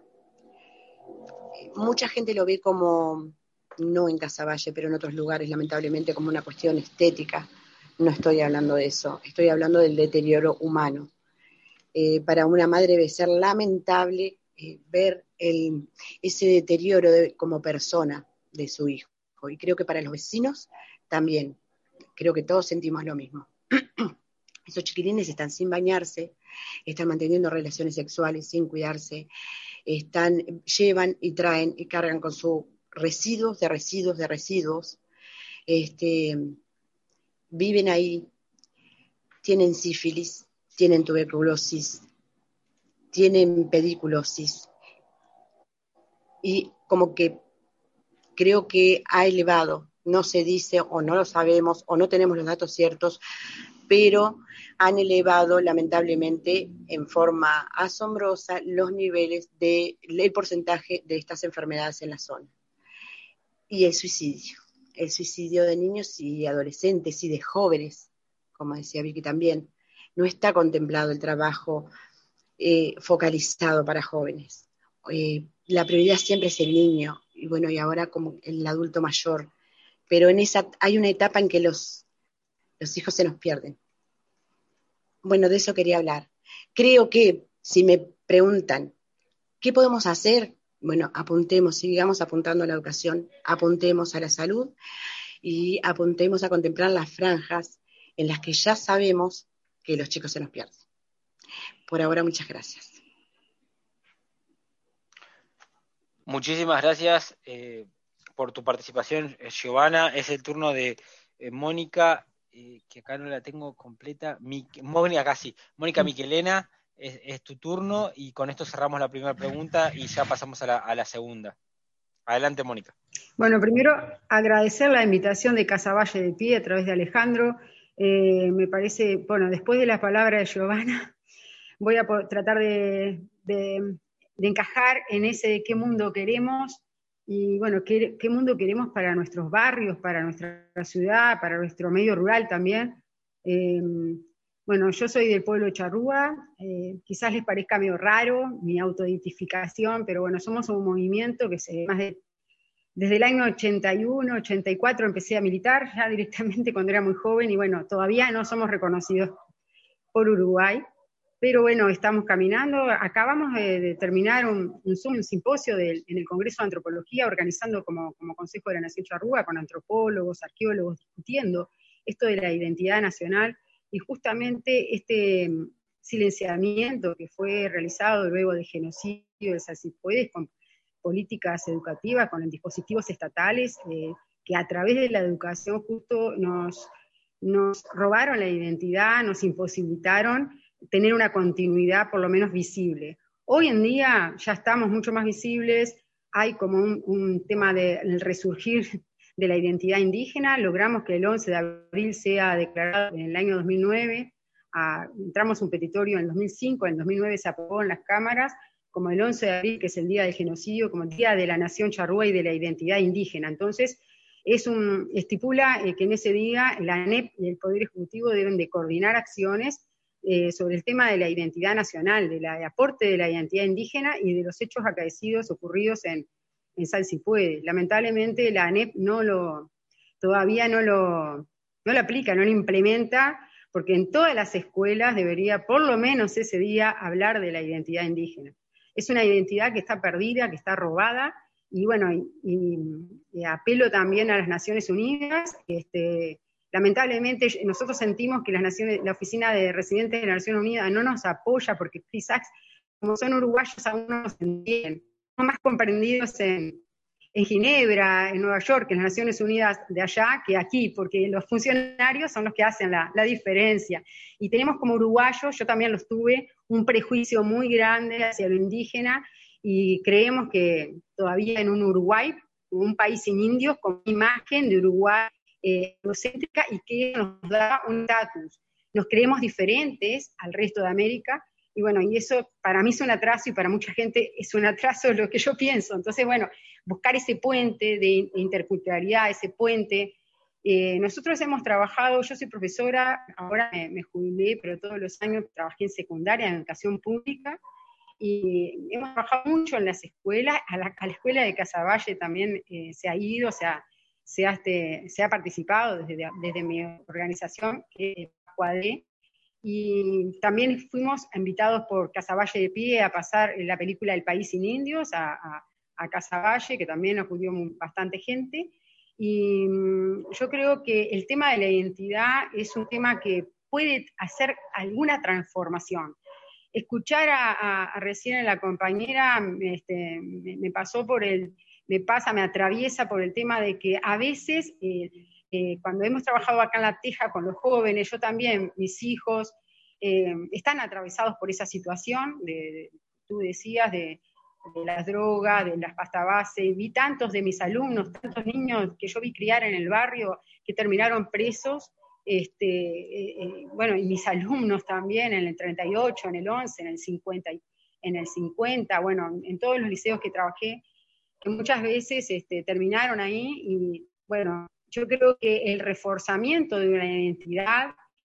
Mucha gente lo ve como, no en Casaballe, pero en otros lugares, lamentablemente, como una cuestión estética. No estoy hablando de eso, estoy hablando del deterioro humano. Eh, para una madre debe ser lamentable eh, ver el, ese deterioro de, como persona de su hijo. Y creo que para los vecinos también, creo que todos sentimos lo mismo. Esos chiquilines están sin bañarse, están manteniendo relaciones sexuales sin cuidarse, están, llevan y traen y cargan con sus residuos de residuos de residuos, este, viven ahí, tienen sífilis, tienen tuberculosis, tienen pediculosis, y como que creo que ha elevado, no se dice o no lo sabemos o no tenemos los datos ciertos, pero han elevado lamentablemente en forma asombrosa los niveles del de, porcentaje de estas enfermedades en la zona. Y el suicidio, el suicidio de niños y adolescentes y de jóvenes, como decía Vicky también, no está contemplado el trabajo eh, focalizado para jóvenes. Eh, la prioridad siempre es el niño, y bueno, y ahora como el adulto mayor. Pero en esa hay una etapa en que los, los hijos se nos pierden. Bueno, de eso quería hablar. Creo que si me preguntan, ¿qué podemos hacer? Bueno, apuntemos, sigamos apuntando a la educación, apuntemos a la salud y apuntemos a contemplar las franjas en las que ya sabemos que los chicos se nos pierden. Por ahora, muchas gracias. Muchísimas gracias eh, por tu participación, Giovanna. Es el turno de eh, Mónica, eh, que acá no la tengo completa. Mi, Mónica, casi. Mónica Miquelena, es, es tu turno, y con esto cerramos la primera pregunta y ya pasamos a la, a la segunda. Adelante, Mónica. Bueno, primero agradecer la invitación de Casaballe de Pie a través de Alejandro. Eh, me parece, bueno, después de las palabras de Giovanna, voy a tratar de, de, de encajar en ese qué mundo queremos y, bueno, qué, qué mundo queremos para nuestros barrios, para nuestra ciudad, para nuestro medio rural también. Eh, bueno, yo soy del pueblo de Charrúa, eh, quizás les parezca medio raro mi autoidentificación, pero bueno, somos un movimiento que se más de Desde el año ochenta y uno, ochenta y cuatro empecé a militar, ya directamente cuando era muy joven, y bueno, todavía no somos reconocidos por Uruguay, pero bueno, estamos caminando. Acabamos de, de terminar un, un, un simposio de, en el Congreso de Antropología, organizando como, como Consejo de la Nación Charrúa, con antropólogos, arqueólogos, discutiendo esto de la identidad nacional, y justamente este silenciamiento que fue realizado luego del genocidio de Salsipuedes, con políticas educativas, con dispositivos estatales, eh, que a través de la educación justo nos, nos robaron la identidad, nos imposibilitaron tener una continuidad por lo menos visible. Hoy en día ya estamos mucho más visibles, hay como un, un tema del resurgir de la identidad indígena, logramos que el once de abril sea declarado en el año dos mil nueve, a, entramos un petitorio en el dos mil cinco, en el dos mil nueve se aprobó en las cámaras, como el once de abril, que es el día del genocidio, como el día de la nación charrúa y de la identidad indígena. Entonces, es un, estipula eh, que en ese día la ANEP y el Poder Ejecutivo deben de coordinar acciones eh, sobre el tema de la identidad nacional, del de aporte de la identidad indígena y de los hechos acaecidos ocurridos en, en Salsipuedes. Lamentablemente la ANEP no lo, todavía no lo, no lo aplica, no lo implementa, porque en todas las escuelas debería por lo menos ese día hablar de la identidad indígena. Es una identidad que está perdida, que está robada, y bueno, y, y, y apelo también a las Naciones Unidas. Este, lamentablemente nosotros sentimos que las naciones, la Oficina de Residentes de la Nación Unida no nos apoya, porque quizás, como son uruguayos, aún no nos entienden. Son más comprendidos en, en Ginebra, en Nueva York, en las Naciones Unidas de allá, que aquí, porque los funcionarios son los que hacen la, la diferencia. Y tenemos como uruguayos, yo también los tuve, un prejuicio muy grande hacia lo indígena, y creemos que todavía en un Uruguay, un país sin indios, con imagen de Uruguay eh, eurocéntrica, y que nos da un estatus. Nos creemos diferentes al resto de América, y bueno, y eso para mí es un atraso, y para mucha gente es un atraso lo que yo pienso. Entonces, bueno, buscar ese puente de interculturalidad, ese puente. Eh, nosotros hemos trabajado, yo soy profesora, ahora me, me jubilé, pero todos los años trabajé en secundaria, en educación pública, y hemos trabajado mucho en las escuelas. A la, a la escuela de Casaballe también eh, se ha ido, se ha, se ha, este, se ha participado desde, desde mi organización, que es Cuadré, y también fuimos invitados por Casaballe de Pie a pasar la película El País sin Indios a, a, a Casaballe, que también acudió bastante gente. Y yo creo que el tema de la identidad es un tema que puede hacer alguna transformación. Escuchar a, a, a recién a la compañera este, me, me pasó por el, me pasa, me atraviesa por el tema de que a veces, eh, eh, cuando hemos trabajado acá en La Teja con los jóvenes, yo también, mis hijos, eh, están atravesados por esa situación, de, de, tú decías, de, de las drogas, de las pasta base. Vi tantos de mis alumnos, tantos niños que yo vi criar en el barrio, que terminaron presos, este, eh, eh, bueno, y mis alumnos también en el treinta y ocho, en el once, en el cincuenta, en el cincuenta, bueno, en todos los liceos que trabajé, que muchas veces este, terminaron ahí. Y bueno, yo creo que el reforzamiento de una identidad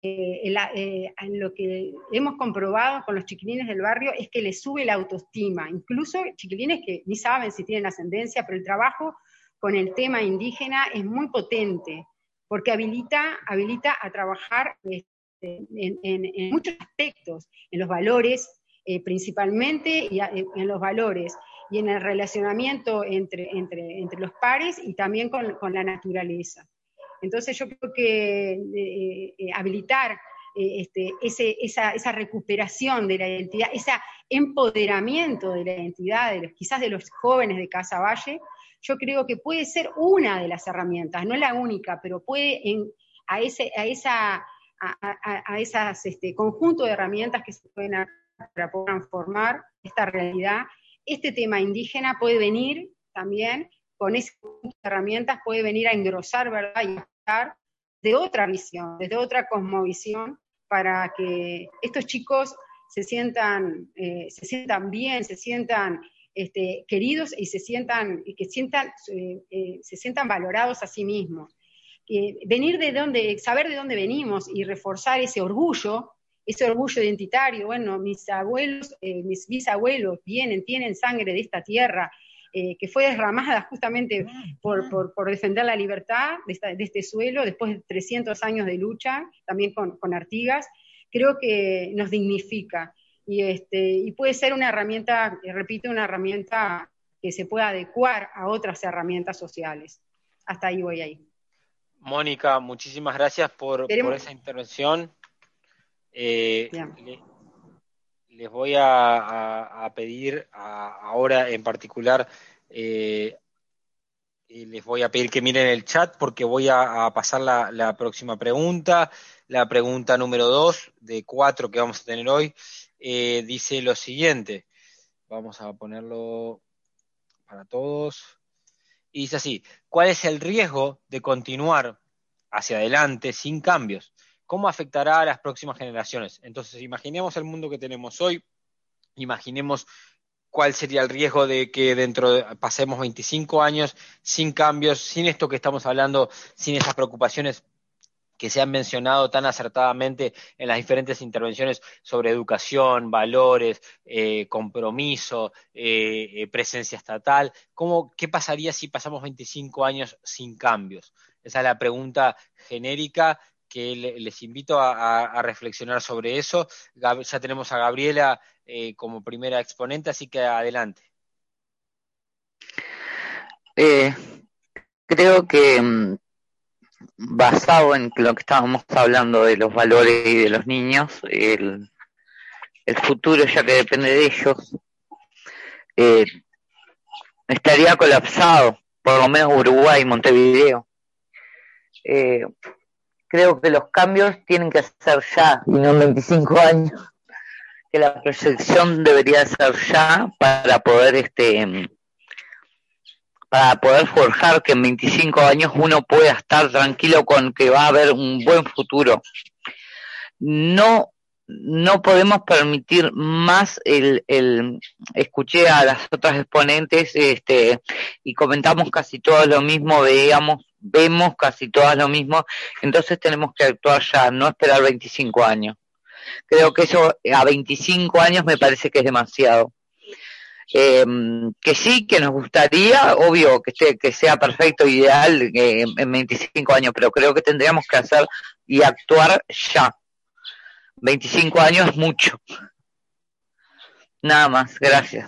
eh, en, la, eh, en lo que hemos comprobado con los chiquilines del barrio es que les sube la autoestima, incluso chiquilines que ni saben si tienen ascendencia, pero el trabajo con el tema indígena es muy potente, porque habilita, habilita a trabajar este, en, en, en muchos aspectos, en los valores eh, principalmente, y a, en los valores, y en el relacionamiento entre, entre, entre los pares y también con, con la naturaleza. Entonces yo creo que eh, eh, habilitar eh, este, ese, esa, esa recuperación de la identidad, ese empoderamiento de la identidad, de los, quizás de los jóvenes de Casaballe, yo creo que puede ser una de las herramientas, no la única, pero puede en, a ese a esa, a, a, a esas este, conjunto de herramientas que se pueden hacer para poder transformar esta realidad. Este tema indígena puede venir también, con ese conjunto de herramientas, puede venir a engrosar, ¿verdad?, y estar de otra visión, desde otra cosmovisión, para que estos chicos se sientan, eh, se sientan bien, se sientan este, queridos y se sientan, y que sientan, eh, eh, se sientan valorados a sí mismos. Eh, venir de donde, saber de dónde venimos y reforzar ese orgullo, ese orgullo identitario. Bueno, mis abuelos, eh, mis bisabuelos vienen, tienen sangre de esta tierra, eh, que fue derramada justamente por, por, por defender la libertad de, esta, de este suelo, después de trescientos años de lucha, también con, con Artigas. Creo que nos dignifica. Y, este, y puede ser una herramienta, repito, una herramienta que se pueda adecuar a otras herramientas sociales. Hasta ahí voy ahí. Mónica, muchísimas gracias por, por esa intervención. Eh, le, les voy a, a, a pedir a, ahora en particular, eh, les voy a pedir que miren el chat porque voy a, a pasar la, la próxima pregunta. La pregunta número dos de cuatro que vamos a tener hoy eh, dice lo siguiente. Vamos a ponerlo para todos. Y dice así: ¿cuál es el riesgo de continuar hacia adelante sin cambios? ¿Cómo afectará a las próximas generaciones? Entonces, imaginemos el mundo que tenemos hoy, imaginemos cuál sería el riesgo de que dentro de, pasemos veinticinco años sin cambios, sin esto que estamos hablando, sin esas preocupaciones que se han mencionado tan acertadamente en las diferentes intervenciones sobre educación, valores, eh, compromiso, eh, eh, presencia estatal. ¿Cómo, ¿Qué pasaría si pasamos veinticinco años sin cambios? Esa es la pregunta genérica que le, les invito a, a, a reflexionar sobre eso. Gab, ya tenemos a Gabriela eh, como primera exponente, así que adelante. Eh, creo que mm, basado en lo que estábamos hablando de los valores y de los niños, el, el futuro, ya que depende de ellos, eh, estaría colapsado, por lo menos Uruguay, Montevideo. Eh, creo que los cambios tienen que ser ya, y no en veinticinco años, que la proyección debería ser ya para poder este para poder forjar que en veinticinco años uno pueda estar tranquilo con que va a haber un buen futuro. No, no podemos permitir más el, el escuché a las otras exponentes, este, y comentamos casi todo lo mismo, veíamos, vemos casi todo lo mismo, entonces tenemos que actuar ya, no esperar veinticinco años. Creo que eso a veinticinco años me parece que es demasiado. Eh, que sí, que nos gustaría, obvio, que esté, que sea perfecto, ideal eh, en veinticinco años, pero creo que tendríamos que hacer y actuar ya. veinticinco años es mucho. Nada más, gracias.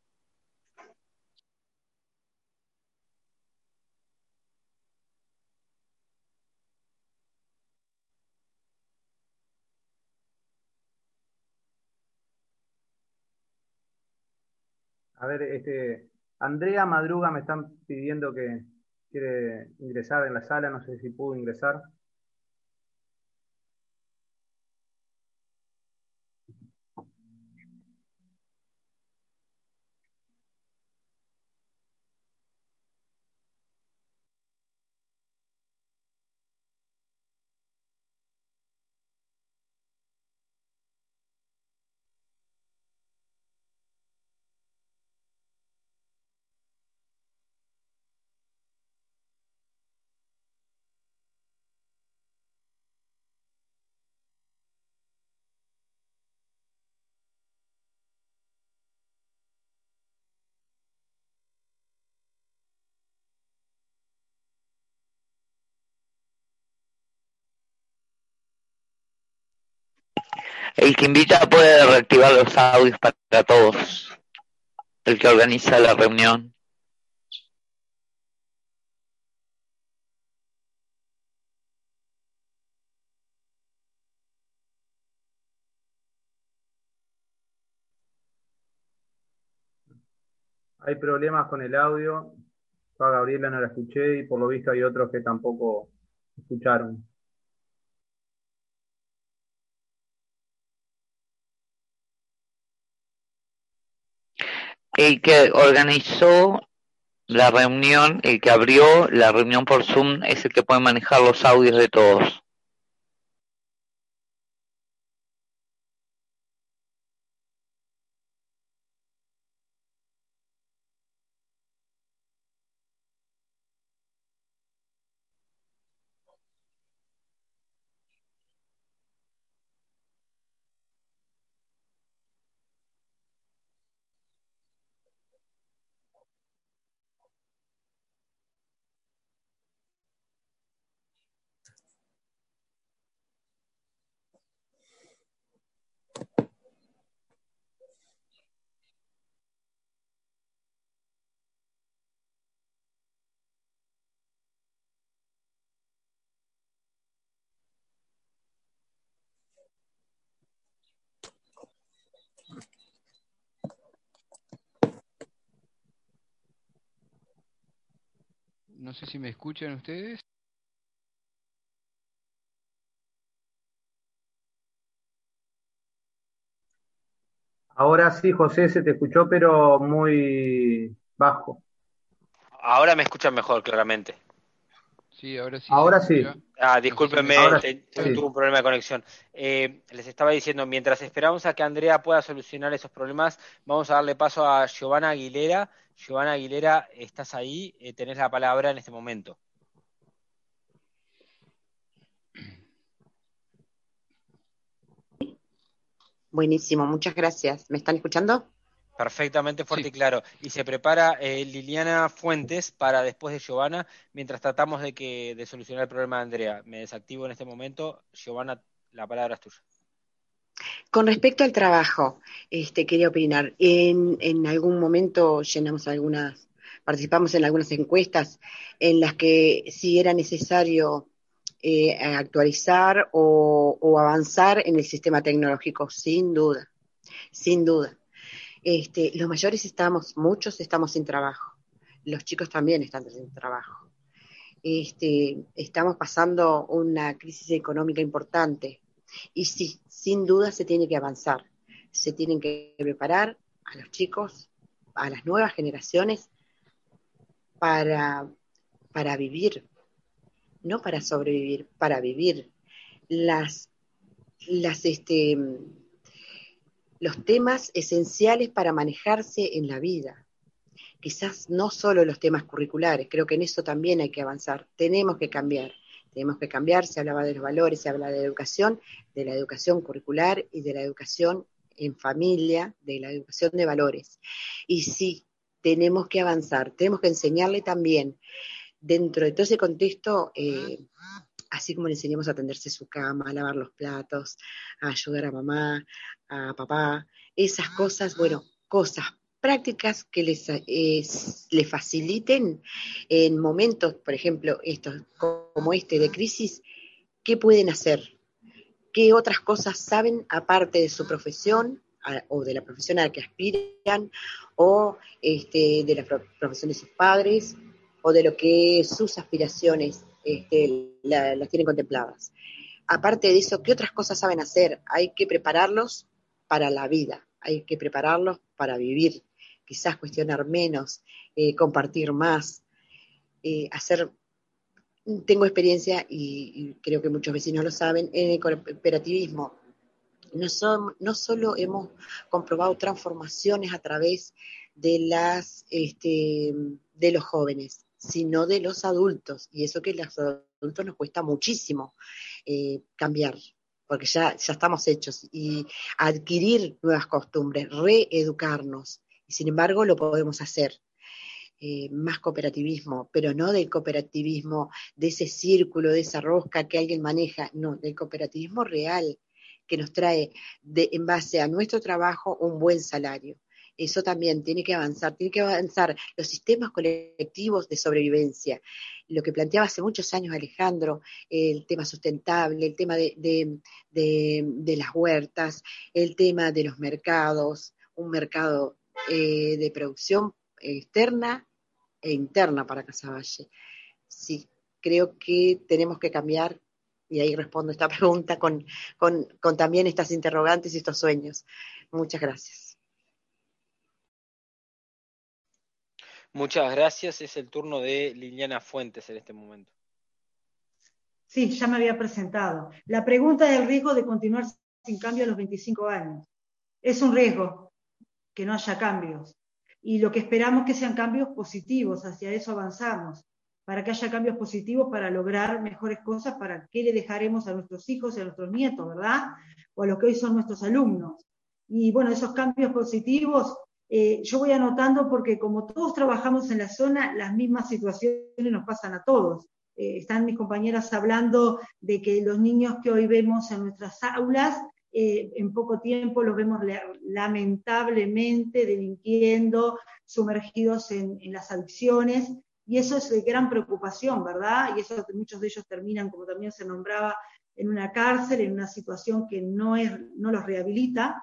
A ver, este, Andrea Madruga me están pidiendo que quiere ingresar en la sala, no sé si pudo ingresar. El que invita puede reactivar los audios para todos. El que organiza la reunión. Hay problemas con el audio. Yo a Gabriela no la escuché y por lo visto hay otros que tampoco escucharon. El que organizó la reunión, el que abrió la reunión por Zoom, es el que puede manejar los audios de todos. No sé si me escuchan ustedes. Ahora sí, José, se te escuchó, pero muy bajo. Ahora me escuchan mejor, claramente. Sí, ahora sí Ahora se sí. escucha. Ah, No sé si discúlpenme, me Ahora te- escuchan. tu- sí. tuve un problema de conexión. Eh, les estaba diciendo, mientras esperamos a que Andrea pueda solucionar esos problemas, vamos a darle paso a Giovanna Aguilera. Giovanna Aguilera, estás ahí, eh, tenés la palabra en este momento. Buenísimo, muchas gracias. ¿Me están escuchando? Perfectamente fuerte Sí. y claro. Y se prepara eh, Liliana Fuentes para después de Giovanna, mientras tratamos de que de solucionar el problema de Andrea. Me desactivo en este momento. Giovanna, la palabra es tuya. Con respecto al trabajo, este, quería opinar. En, en algún momento llenamos algunas, participamos en algunas encuestas en las que si era necesario eh, actualizar o, o avanzar en el sistema tecnológico, sin duda, sin duda. Este, los mayores estamos, muchos estamos sin trabajo. Los chicos también están sin trabajo. Este, estamos pasando una crisis económica importante. Y sí, sin duda se tiene que avanzar. Se tienen que preparar a los chicos, a las nuevas generaciones, para, para vivir, no para sobrevivir, para vivir. Las, las, este, los temas esenciales para manejarse en la vida. Quizás no solo los temas curriculares, creo que en eso también hay que avanzar, tenemos que cambiar, tenemos que cambiar, se hablaba de los valores, se habla de educación, de la educación curricular y de la educación en familia, de la educación de valores. Y sí, tenemos que avanzar, tenemos que enseñarle también, dentro de todo ese contexto, eh, así como le enseñamos a tenderse su cama, a lavar los platos, a ayudar a mamá, a papá, esas cosas, bueno, cosas prácticas que les, eh, les faciliten en momentos, por ejemplo, estos, como este de crisis, ¿qué pueden hacer? ¿Qué otras cosas saben aparte de su profesión a, o de la profesión a la que aspiran o este, de la pro, profesión de sus padres o de lo que sus aspiraciones este, la, las tienen contempladas? Aparte de eso, ¿qué otras cosas saben hacer? Hay que prepararlos para la vida, hay que prepararlos para vivir, quizás cuestionar menos, eh, compartir más, eh, hacer... Tengo experiencia, y, y creo que muchos vecinos lo saben, en el cooperativismo. No, son, no solo hemos comprobado transformaciones a través de, las, este, de los jóvenes, sino de los adultos, y eso que a los adultos nos cuesta muchísimo eh, cambiar, porque ya, ya estamos hechos, y adquirir nuevas costumbres, reeducarnos, y sin embargo lo podemos hacer. Eh, más cooperativismo, pero no del cooperativismo, de ese círculo, de esa rosca que alguien maneja, no, del cooperativismo real, que nos trae de, en base a nuestro trabajo un buen salario. Eso también tiene que avanzar, tiene que avanzar los sistemas colectivos de sobrevivencia. Lo que planteaba hace muchos años Alejandro, el tema sustentable, el tema de, de, de, de las huertas, el tema de los mercados, un mercado eh, de producción externa e interna para Casaballe. Sí, creo que tenemos que cambiar, y ahí respondo esta pregunta con, con, con también estas interrogantes y estos sueños. Muchas gracias. Muchas gracias. Es el turno de Liliana Fuentes en este momento. Sí, ya me había presentado. La pregunta del riesgo de continuar sin cambio a los veinticinco años. Es un riesgo que no haya cambios. Y lo que esperamos que sean cambios positivos, hacia eso avanzamos. Para que haya cambios positivos, para lograr mejores cosas, para qué le dejaremos a nuestros hijos y a nuestros nietos, ¿verdad? O a los que hoy son nuestros alumnos. Y bueno, esos cambios positivos... Eh, yo voy anotando porque como todos trabajamos en la zona, las mismas situaciones nos pasan a todos. Eh, están mis compañeras hablando de que los niños que hoy vemos en nuestras aulas, eh, en poco tiempo los vemos lamentablemente delinquiendo, sumergidos en, en las adicciones, y eso es de gran preocupación, ¿verdad? Y eso muchos de ellos terminan, como también se nombraba, en una cárcel, en una situación que no, es, no los rehabilita.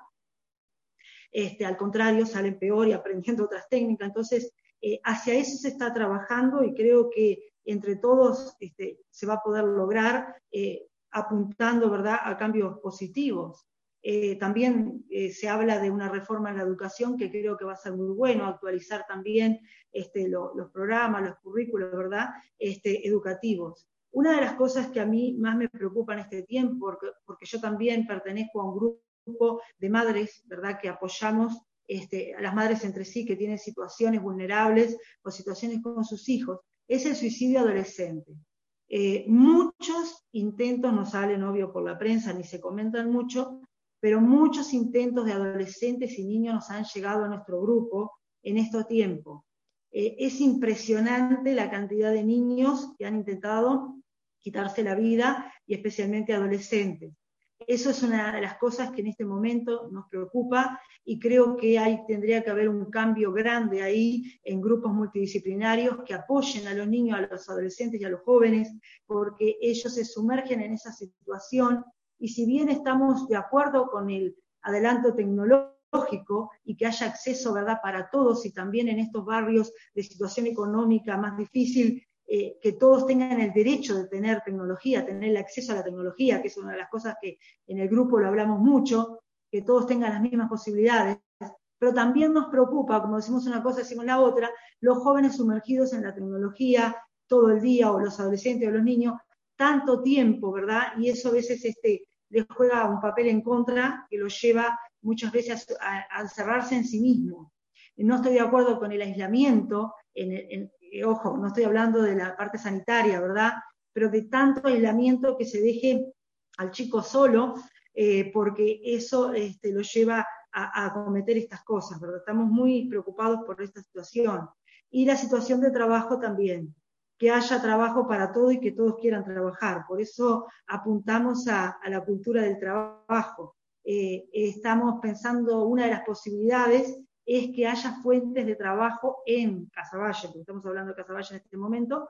Este, al contrario, salen peor y aprendiendo otras técnicas. Entonces, eh, hacia eso se está trabajando y creo que entre todos este, se va a poder lograr eh, apuntando, ¿verdad?, a cambios positivos. Eh, también eh, se habla de una reforma en la educación que creo que va a ser muy bueno, actualizar también este, lo, los programas, los currículos, ¿verdad?, este, educativos. Una de las cosas que a mí más me preocupa en este tiempo, porque, porque yo también pertenezco a un grupo grupo de madres, ¿verdad?, que apoyamos este, a las madres entre sí que tienen situaciones vulnerables o situaciones con sus hijos, es el suicidio adolescente. Eh, muchos intentos no salen, obvio, por la prensa, ni se comentan mucho, pero muchos intentos de adolescentes y niños nos han llegado a nuestro grupo en estos tiempos. Eh, es impresionante la cantidad de niños que han intentado quitarse la vida, y especialmente adolescentes. Eso es una de las cosas que en este momento nos preocupa y creo que hay, tendría que haber un cambio grande ahí en grupos multidisciplinarios que apoyen a los niños, a los adolescentes y a los jóvenes, porque ellos se sumergen en esa situación y si bien estamos de acuerdo con el adelanto tecnológico y que haya acceso, ¿verdad?, para todos y también en estos barrios de situación económica más difícil, Eh, que todos tengan el derecho de tener tecnología, tener el acceso a la tecnología, que es una de las cosas que en el grupo lo hablamos mucho, que todos tengan las mismas posibilidades, pero también nos preocupa, como decimos una cosa, decimos la otra, los jóvenes sumergidos en la tecnología todo el día, o los adolescentes o los niños, tanto tiempo, ¿verdad? Y eso a veces este, les juega un papel en contra, que los lleva muchas veces a, a encerrarse en sí mismo. No estoy de acuerdo con el aislamiento, en, en, ojo, no estoy hablando de la parte sanitaria, ¿verdad?, pero de tanto aislamiento que se deje al chico solo, eh, porque eso este, lo lleva a, a cometer estas cosas, ¿verdad? Estamos muy preocupados por esta situación. Y la situación de trabajo también, que haya trabajo para todos y que todos quieran trabajar. Por eso apuntamos a, a la cultura del trabajo. Eh, estamos pensando, una de las posibilidades es que haya fuentes de trabajo en Casaballe, porque estamos hablando de Casaballe en este momento,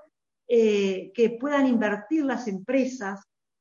eh, que puedan invertir las empresas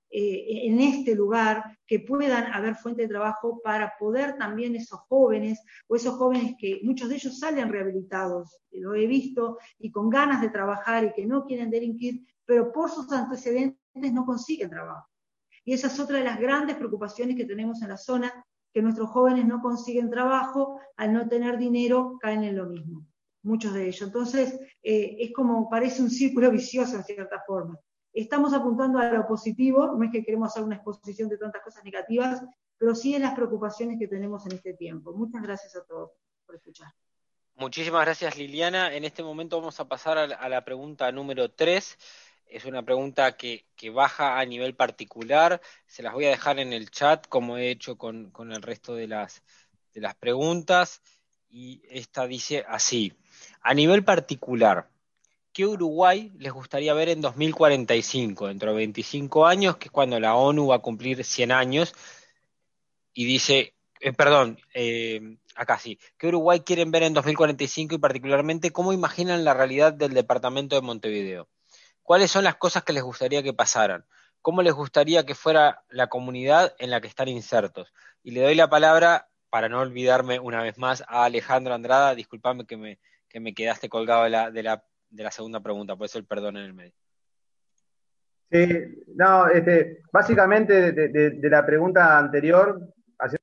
eh, en este lugar, que puedan haber fuentes de trabajo para poder también esos jóvenes, o esos jóvenes que muchos de ellos salen rehabilitados, lo he visto, y con ganas de trabajar y que no quieren delinquir, pero por sus antecedentes no consiguen trabajo. Y esa es otra de las grandes preocupaciones que tenemos en la zona, que nuestros jóvenes no consiguen trabajo, al no tener dinero caen en lo mismo, muchos de ellos. Entonces, eh, es como, parece un círculo vicioso en cierta forma. Estamos apuntando a lo positivo, no es que queremos hacer una exposición de tantas cosas negativas, pero sí en las preocupaciones que tenemos en este tiempo. Muchas gracias a todos por escuchar. Muchísimas gracias, Liliana. En este momento vamos a pasar a la, a la pregunta número tres. Es una pregunta que, que baja a nivel particular, se las voy a dejar en el chat como he hecho con, con el resto de las, de las preguntas, y esta dice así: a nivel particular, ¿qué Uruguay les gustaría ver en dos mil cuarenta y cinco, dentro de veinticinco años, que es cuando la ONU va a cumplir cien años? y dice, eh, perdón, eh, acá sí, ¿qué Uruguay quieren ver en dos mil cuarenta y cinco y particularmente cómo imaginan la realidad del departamento de Montevideo? ¿Cuáles son las cosas que les gustaría que pasaran? ¿Cómo les gustaría que fuera la comunidad en la que están insertos? Y le doy la palabra, para no olvidarme una vez más, a Alejandro Andrada. Disculpame que me, que me quedaste colgado de la, de, la, de la segunda pregunta, por eso el perdón en el medio. Sí, no, este, básicamente de, de, de la pregunta anterior, haciendo...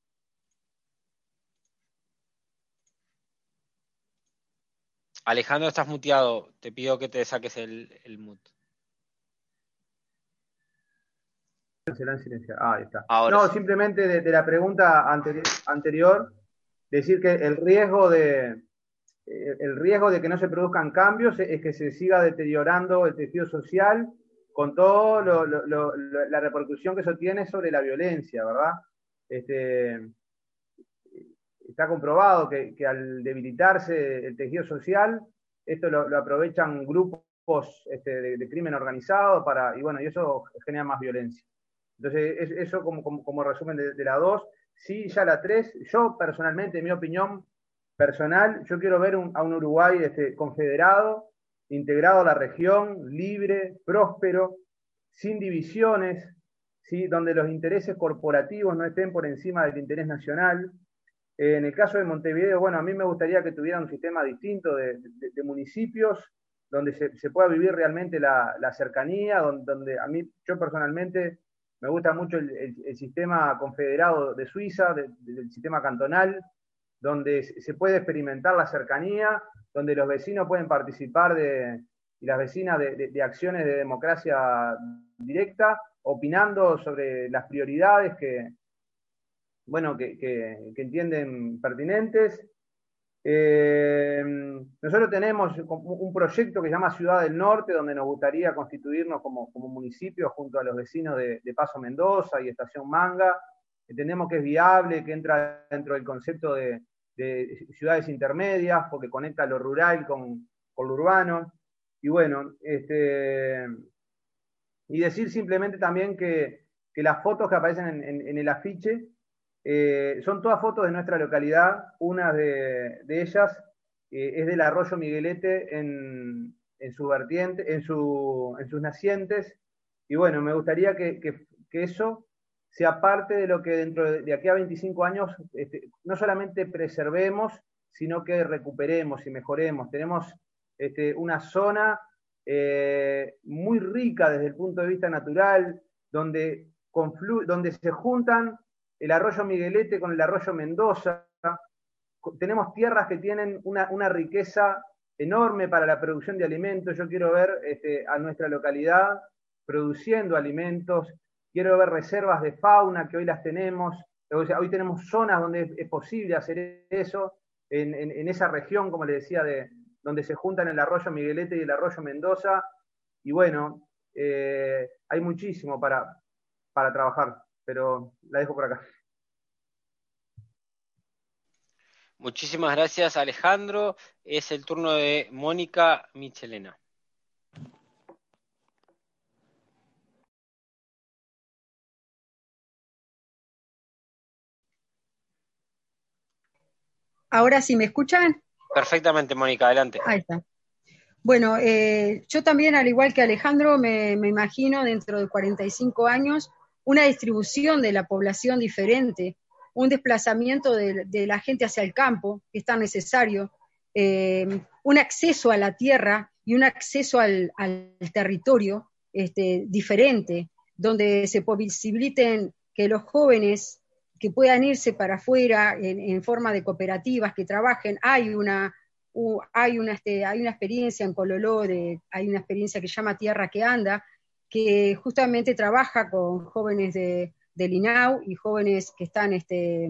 Alejandro, estás muteado, te pido que te saques el, el mute. Ah, ahí está. Ahora no, sí. simplemente de, de la pregunta anteri anterior, decir que el riesgo de, el riesgo de que no se produzcan cambios es que se siga deteriorando el tejido social con toda la repercusión que eso tiene sobre la violencia, ¿verdad? Este, está comprobado que, que al debilitarse el tejido social, esto lo, lo aprovechan grupos este, de, de crimen organizado para, y bueno, y eso genera más violencia. Entonces, eso como, como, como resumen de, de la dos. Sí, ya la tres, yo personalmente, en mi opinión personal, yo quiero ver un, a un Uruguay este, confederado, integrado a la región, libre, próspero, sin divisiones, ¿sí? Donde los intereses corporativos no estén por encima del interés nacional. Eh, en el caso de Montevideo, bueno, a mí me gustaría que tuviera un sistema distinto de, de, de municipios, donde se, se, pueda vivir realmente la, la cercanía, donde, donde a mí, yo personalmente, me gusta mucho el, el, el sistema confederado de Suiza, de, de, del sistema cantonal, donde se puede experimentar la cercanía, donde los vecinos pueden participar de, y las vecinas de, de, de acciones de democracia directa, opinando sobre las prioridades que, bueno, que, que, que entienden pertinentes. Eh, nosotros tenemos un proyecto que se llama Ciudad del Norte, donde nos gustaría constituirnos como, como municipio junto a los vecinos de, de Paso Mendoza y Estación Manga. Entendemos que es viable, que entra dentro del concepto de, de ciudades intermedias, porque conecta lo rural con, con lo urbano. Y bueno, este, y decir simplemente también que, que las fotos que aparecen en, en, en el afiche Eh, son todas fotos de nuestra localidad. Una de, de ellas eh, es del arroyo Miguelete en, en su vertiente, en, su, en sus nacientes. Y bueno, me gustaría que, que, que eso sea parte de lo que dentro de, de aquí a veinticinco años este, no solamente preservemos, sino que recuperemos y mejoremos. Tenemos este, una zona eh, muy rica desde el punto de vista natural, donde, conflu donde se juntan el arroyo Miguelete con el arroyo Mendoza. Tenemos tierras que tienen una, una riqueza enorme para la producción de alimentos. Yo quiero ver este, a nuestra localidad produciendo alimentos, quiero ver reservas de fauna que hoy las tenemos, o sea, hoy tenemos zonas donde es, es posible hacer eso, en, en, en esa región, como le decía, de, donde se juntan el arroyo Miguelete y el arroyo Mendoza, y bueno, eh, hay muchísimo para, para trabajar. Pero la dejo por acá. Muchísimas gracias, Alejandro. Es el turno de Mónica Michelena. Ahora sí, ¿me escuchan? Perfectamente, Mónica, adelante. Ahí está. Bueno, eh, yo también, al igual que Alejandro, me, me imagino dentro de cuarenta y cinco años una distribución de la población diferente, un desplazamiento de, de la gente hacia el campo, que es tan necesario, eh, un acceso a la tierra y un acceso al, al territorio este, diferente, donde se posibiliten que los jóvenes que puedan irse para afuera en, en forma de cooperativas, que trabajen. Hay una, uh, hay una, este, hay una experiencia en Cololó, de, hay una experiencia que se llama Tierra que Anda, que justamente trabaja con jóvenes de, del I N A U y jóvenes que están este,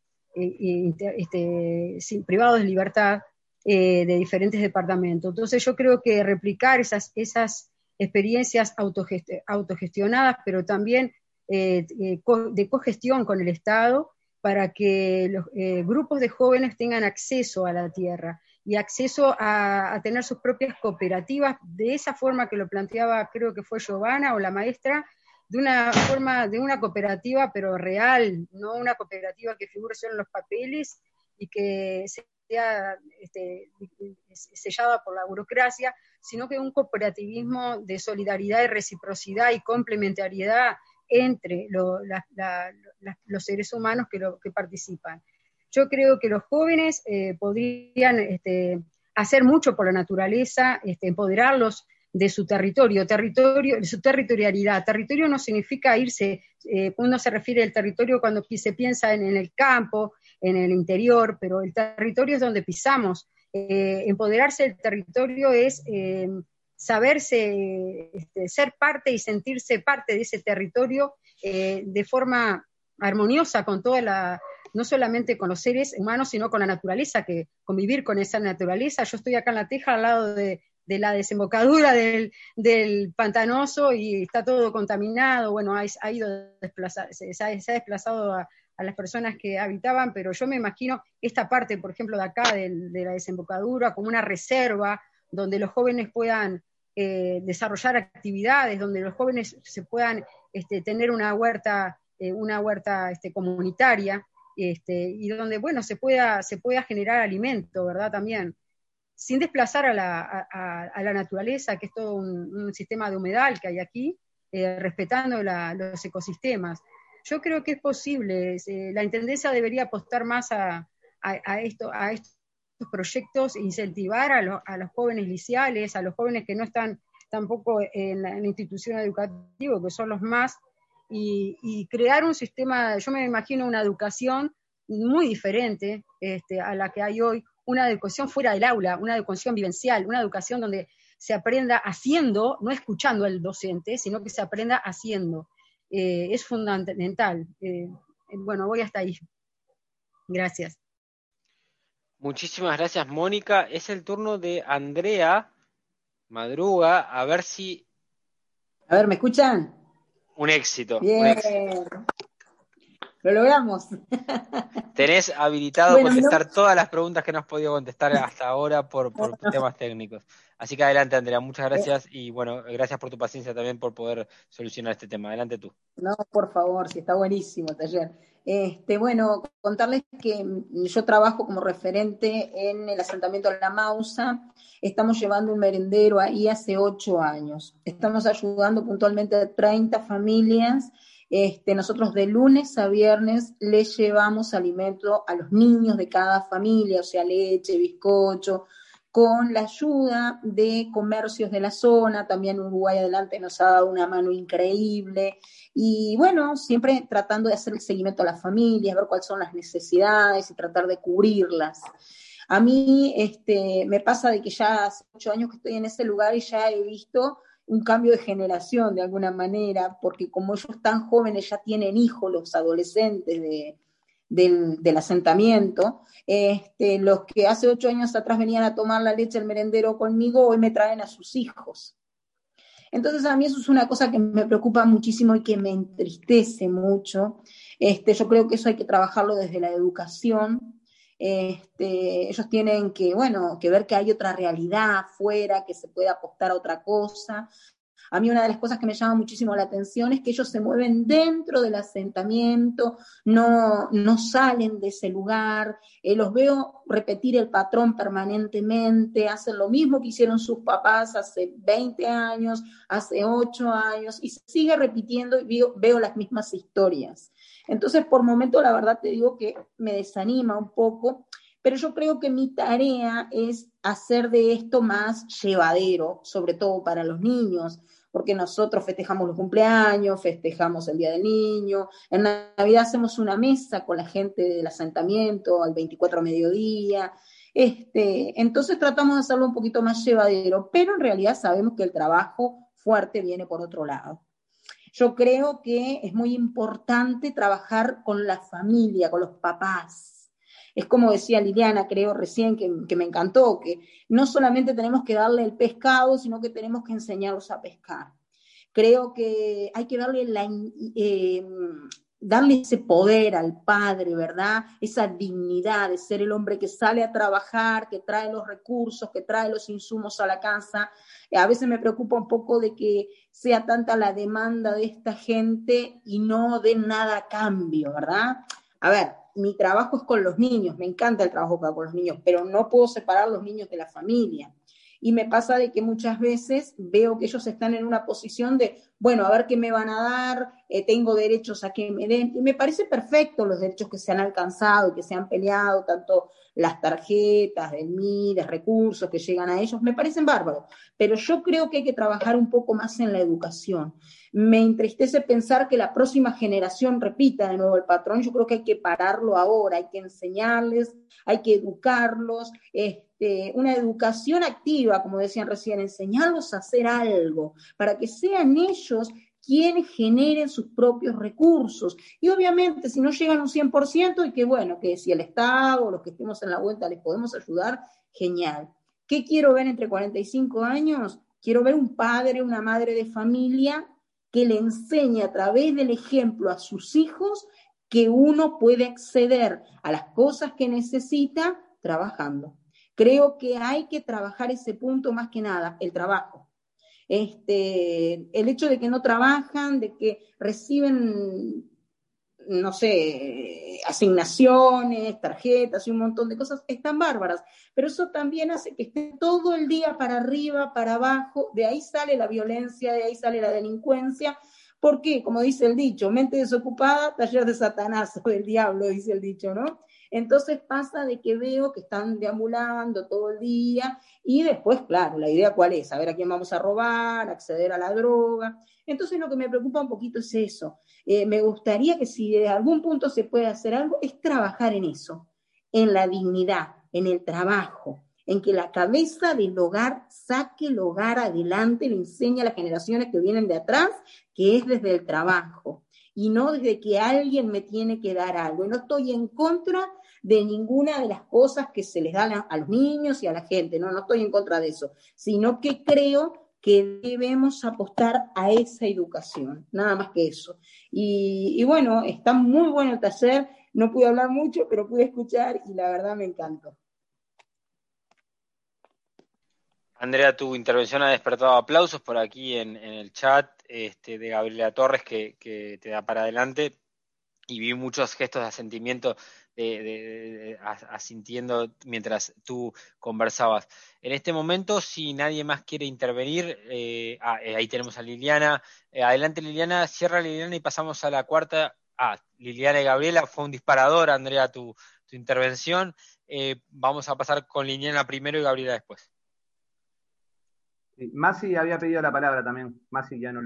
este, sin, privados de libertad eh, de diferentes departamentos. Entonces yo creo que replicar esas, esas experiencias autogest autogestionadas, pero también eh, eh, co de cogestión con el Estado, para que los eh, grupos de jóvenes tengan acceso a la tierra y acceso a, a tener sus propias cooperativas, de esa forma que lo planteaba, creo que fue Giovanna o la maestra, de una forma, de una cooperativa, pero real, no una cooperativa que figure solo en los papeles y que sea este, sellada por la burocracia, sino que un cooperativismo de solidaridad y reciprocidad y complementariedad entre lo, la, la, la, los seres humanos que, lo, que participan. Yo creo que los jóvenes eh, podrían este, hacer mucho por la naturaleza, este, empoderarlos de su territorio, territorio, de su territorialidad. Territorio no significa irse, eh, uno se refiere al territorio cuando se piensa en, en el campo, en el interior, pero el territorio es donde pisamos. Eh, empoderarse del territorio es eh, saberse, este, ser parte y sentirse parte de ese territorio eh, de forma armoniosa con toda la, no solamente con los seres humanos, sino con la naturaleza, que convivir con esa naturaleza. Yo estoy acá en La Teja, al lado de, de la desembocadura del, del pantanoso, y está todo contaminado. Bueno, ha, ha ido desplazar, se, se, ha, se ha desplazado a, a las personas que habitaban, pero yo me imagino esta parte, por ejemplo, de acá, de, de la desembocadura, como una reserva, donde los jóvenes puedan eh, desarrollar actividades, donde los jóvenes se puedan este, tener una huerta, eh, una huerta este, comunitaria, este, y donde, bueno, se pueda, se pueda generar alimento, ¿verdad? También, sin desplazar a la, a, a la naturaleza, que es todo un, un sistema de humedal que hay aquí, eh, respetando la, los ecosistemas. Yo creo que es posible, eh, la Intendencia debería apostar más a, a, a, esto, a estos proyectos, incentivar a, lo, a los jóvenes liceales, a los jóvenes que no están tampoco en la, en la institución educativa, que son los más, y, y crear un sistema, yo me imagino una educación muy diferente este, a la que hay hoy, una educación fuera del aula, una educación vivencial, una educación donde se aprenda haciendo, no escuchando al docente, sino que se aprenda haciendo. Eh, es fundamental. Eh, bueno, voy hasta ahí. Gracias. Muchísimas gracias, Mónica. Es el turno de Andrea Madruga. A ver si... A ver, ¿me escuchan? Un éxito. Bien. Un éxito. Lo logramos. Tenés habilitado bueno, contestar no... todas las preguntas que no has podido contestar hasta ahora por, por temas técnicos. Así que adelante, Andrea, muchas gracias y bueno, gracias por tu paciencia también por poder solucionar este tema. Adelante tú. No, por favor, sí, está buenísimo el taller. Este, bueno, contarles que yo trabajo como referente en el asentamiento La Mausa. Estamos llevando un merendero ahí hace ocho años. Estamos ayudando puntualmente a treinta familias. Este, nosotros de lunes a viernes les llevamos alimento a los niños de cada familia, o sea, leche, bizcocho, con la ayuda de comercios de la zona. También Uruguay Adelante nos ha dado una mano increíble, y bueno, siempre tratando de hacer el seguimiento a las familias, ver cuáles son las necesidades y tratar de cubrirlas. A mí este, me pasa de que ya hace ocho años que estoy en ese lugar y ya he visto un cambio de generación de alguna manera, porque como ellos tan jóvenes ya tienen hijos, los adolescentes de, del, del asentamiento, este, los que hace ocho años atrás venían a tomar la leche del merendero conmigo, hoy me traen a sus hijos. Entonces a mí eso es una cosa que me preocupa muchísimo y que me entristece mucho. Este, yo creo que eso hay que trabajarlo desde la educación. Este, ellos tienen que, bueno, que ver que hay otra realidad afuera, que se puede apostar a otra cosa. A mí una de las cosas que me llama muchísimo la atención es que ellos se mueven dentro del asentamiento, no, no salen de ese lugar, eh, los veo repetir el patrón permanentemente, hacen lo mismo que hicieron sus papás hace veinte años, hace ocho años, y se sigue repitiendo y veo, veo las mismas historias. Entonces, por momento, la verdad te digo que me desanima un poco, pero yo creo que mi tarea es hacer de esto más llevadero, sobre todo para los niños, porque nosotros festejamos los cumpleaños, festejamos el Día del Niño, en Navidad hacemos una mesa con la gente del asentamiento, al veinticuatro a mediodía, este, entonces tratamos de hacerlo un poquito más llevadero, pero en realidad sabemos que el trabajo fuerte viene por otro lado. Yo creo que es muy importante trabajar con la familia, con los papás. Es como decía Liliana, creo recién, que, que me encantó, que no solamente tenemos que darle el pescado, sino que tenemos que enseñarlos a pescar. Creo que hay que darle la, eh, darle ese poder al padre, ¿verdad? Esa dignidad de ser el hombre que sale a trabajar, que trae los recursos, que trae los insumos a la casa. A veces me preocupa un poco de que sea tanta la demanda de esta gente y no den nada a cambio, ¿verdad? A ver, mi trabajo es con los niños, me encanta el trabajo con los niños, pero no puedo separar los niños de la familia. Y me pasa de que muchas veces veo que ellos están en una posición de, bueno, a ver qué me van a dar, eh, tengo derechos a que me den, y me parece perfecto los derechos que se han alcanzado, que se han peleado, tanto las tarjetas del M I, de recursos que llegan a ellos, me parecen bárbaros, pero yo creo que hay que trabajar un poco más en la educación. Me entristece pensar que la próxima generación repita de nuevo el patrón. Yo creo que hay que pararlo ahora, hay que enseñarles, hay que educarlos, este, una educación activa, como decían recién, enseñarlos a hacer algo, para que sean ellos quienes generen sus propios recursos. Y obviamente, si no llegan un cien por ciento, y que bueno, que si el Estado o los que estemos en la vuelta les podemos ayudar, genial. ¿Qué quiero ver entre cuarenta y cinco años? Quiero ver un padre, una madre de familia que le enseñe a través del ejemplo a sus hijos que uno puede acceder a las cosas que necesita trabajando. Creo que hay que trabajar ese punto más que nada, el trabajo. Este, el hecho de que no trabajan, de que reciben, no sé, asignaciones, tarjetas y un montón de cosas, están bárbaras, pero eso también hace que esté todo el día para arriba, para abajo, de ahí sale la violencia, de ahí sale la delincuencia. ¿Por qué? Como dice el dicho, mente desocupada, taller de Satanás o del diablo, dice el dicho, ¿no? Entonces pasa de que veo que están deambulando todo el día y después, claro, la idea cuál es, saber a quién vamos a robar, acceder a la droga. Entonces lo que me preocupa un poquito es eso. Eh, me gustaría que si de algún punto se puede hacer algo, es trabajar en eso, en la dignidad, en el trabajo, en que la cabeza del hogar saque el hogar adelante, le enseñe a las generaciones que vienen de atrás, que es desde el trabajo, y no desde que alguien me tiene que dar algo. Y no estoy en contra de ninguna de las cosas que se les dan a, a los niños y a la gente, no, no estoy en contra de eso, sino que creo que debemos apostar a esa educación, nada más que eso. Y, y bueno, está muy bueno el taller, no pude hablar mucho, pero pude escuchar y la verdad me encantó. Andrea, tu intervención ha despertado aplausos por aquí en, en el chat este, de Gabriela Torres, que, que te da para adelante, y vi muchos gestos de asentimiento de, de, de, de, asintiendo mientras tú conversabas. En este momento, si nadie más quiere intervenir, eh, ah, eh, ahí tenemos a Liliana. Eh, adelante, Liliana, cierra Liliana y pasamos a la cuarta. Ah, Liliana y Gabriela, fue un disparador, Andrea, tu, tu intervención. Eh, vamos a pasar con Liliana primero y Gabriela después. Sí, Masi había pedido la palabra también. Masi ya no.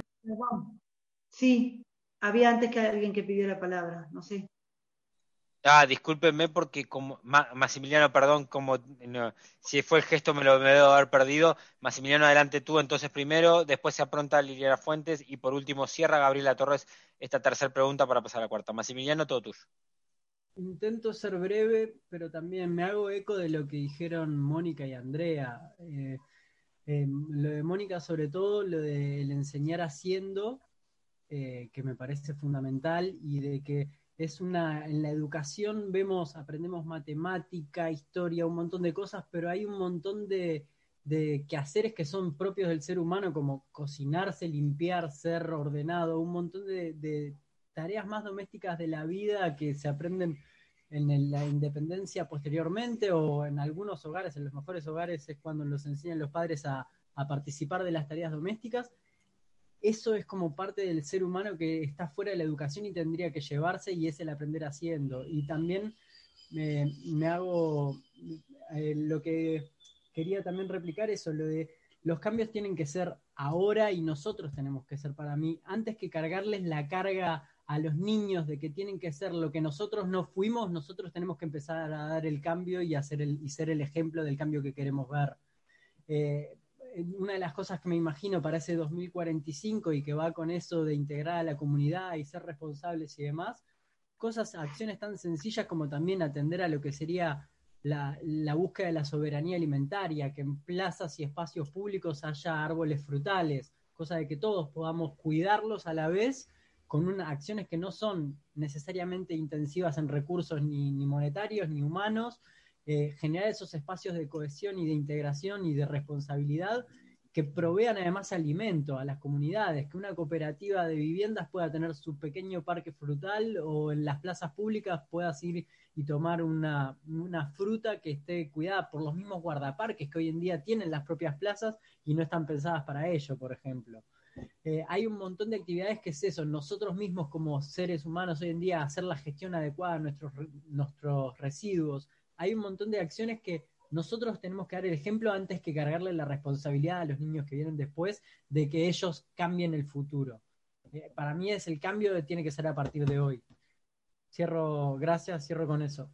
Sí, había antes que alguien que pidió la palabra, no sé. Ah, discúlpenme porque como Maximiliano, perdón, como no, si fue el gesto me lo me debo haber perdido. Maximiliano, adelante tú entonces primero, después se apronta Liliana Fuentes y por último cierra Gabriela Torres esta tercera pregunta para pasar a la cuarta. Maximiliano, todo tuyo. Intento ser breve, pero también me hago eco de lo que dijeron Mónica y Andrea. Eh, eh, lo de Mónica sobre todo, lo del enseñar haciendo, eh, que me parece fundamental, y de que es una, en la educación vemos, aprendemos matemática, historia, un montón de cosas, pero hay un montón de, de quehaceres que son propios del ser humano, como cocinarse, limpiar, ser ordenado, un montón de, de tareas más domésticas de la vida que se aprenden en el, la independencia posteriormente, o en algunos hogares, en los mejores hogares es cuando los enseñan los padres a, a participar de las tareas domésticas. Eso es como parte del ser humano que está fuera de la educación y tendría que llevarse, y es el aprender haciendo. Y también me, me hago eh, lo que quería también replicar, eso, lo de los cambios tienen que ser ahora y nosotros tenemos que ser, para mí, antes que cargarles la carga a los niños de que tienen que ser lo que nosotros no fuimos, nosotros tenemos que empezar a dar el cambio y, hacer el, y ser el ejemplo del cambio que queremos ver. Eh, una de las cosas que me imagino para ese dos mil cuarenta y cinco y que va con eso de integrar a la comunidad y ser responsables y demás, cosas, acciones tan sencillas como también atender a lo que sería la, la búsqueda de la soberanía alimentaria, que en plazas y espacios públicos haya árboles frutales, cosa de que todos podamos cuidarlos a la vez, con unas acciones que no son necesariamente intensivas en recursos ni, ni monetarios ni humanos, eh, generar esos espacios de cohesión y de integración y de responsabilidad que provean además alimento a las comunidades, que una cooperativa de viviendas pueda tener su pequeño parque frutal o en las plazas públicas puedas ir y tomar una, una fruta que esté cuidada por los mismos guardaparques que hoy en día tienen las propias plazas y no están pensadas para ello, por ejemplo. Eh, hay un montón de actividades que es eso, nosotros mismos como seres humanos hoy en día hacer la gestión adecuada de nuestros, nuestros residuos. Hay un montón de acciones que nosotros tenemos que dar el ejemplo antes que cargarle la responsabilidad a los niños que vienen después de que ellos cambien el futuro. Eh, para mí es el cambio que tiene que ser a partir de hoy. Cierro, gracias, cierro con eso.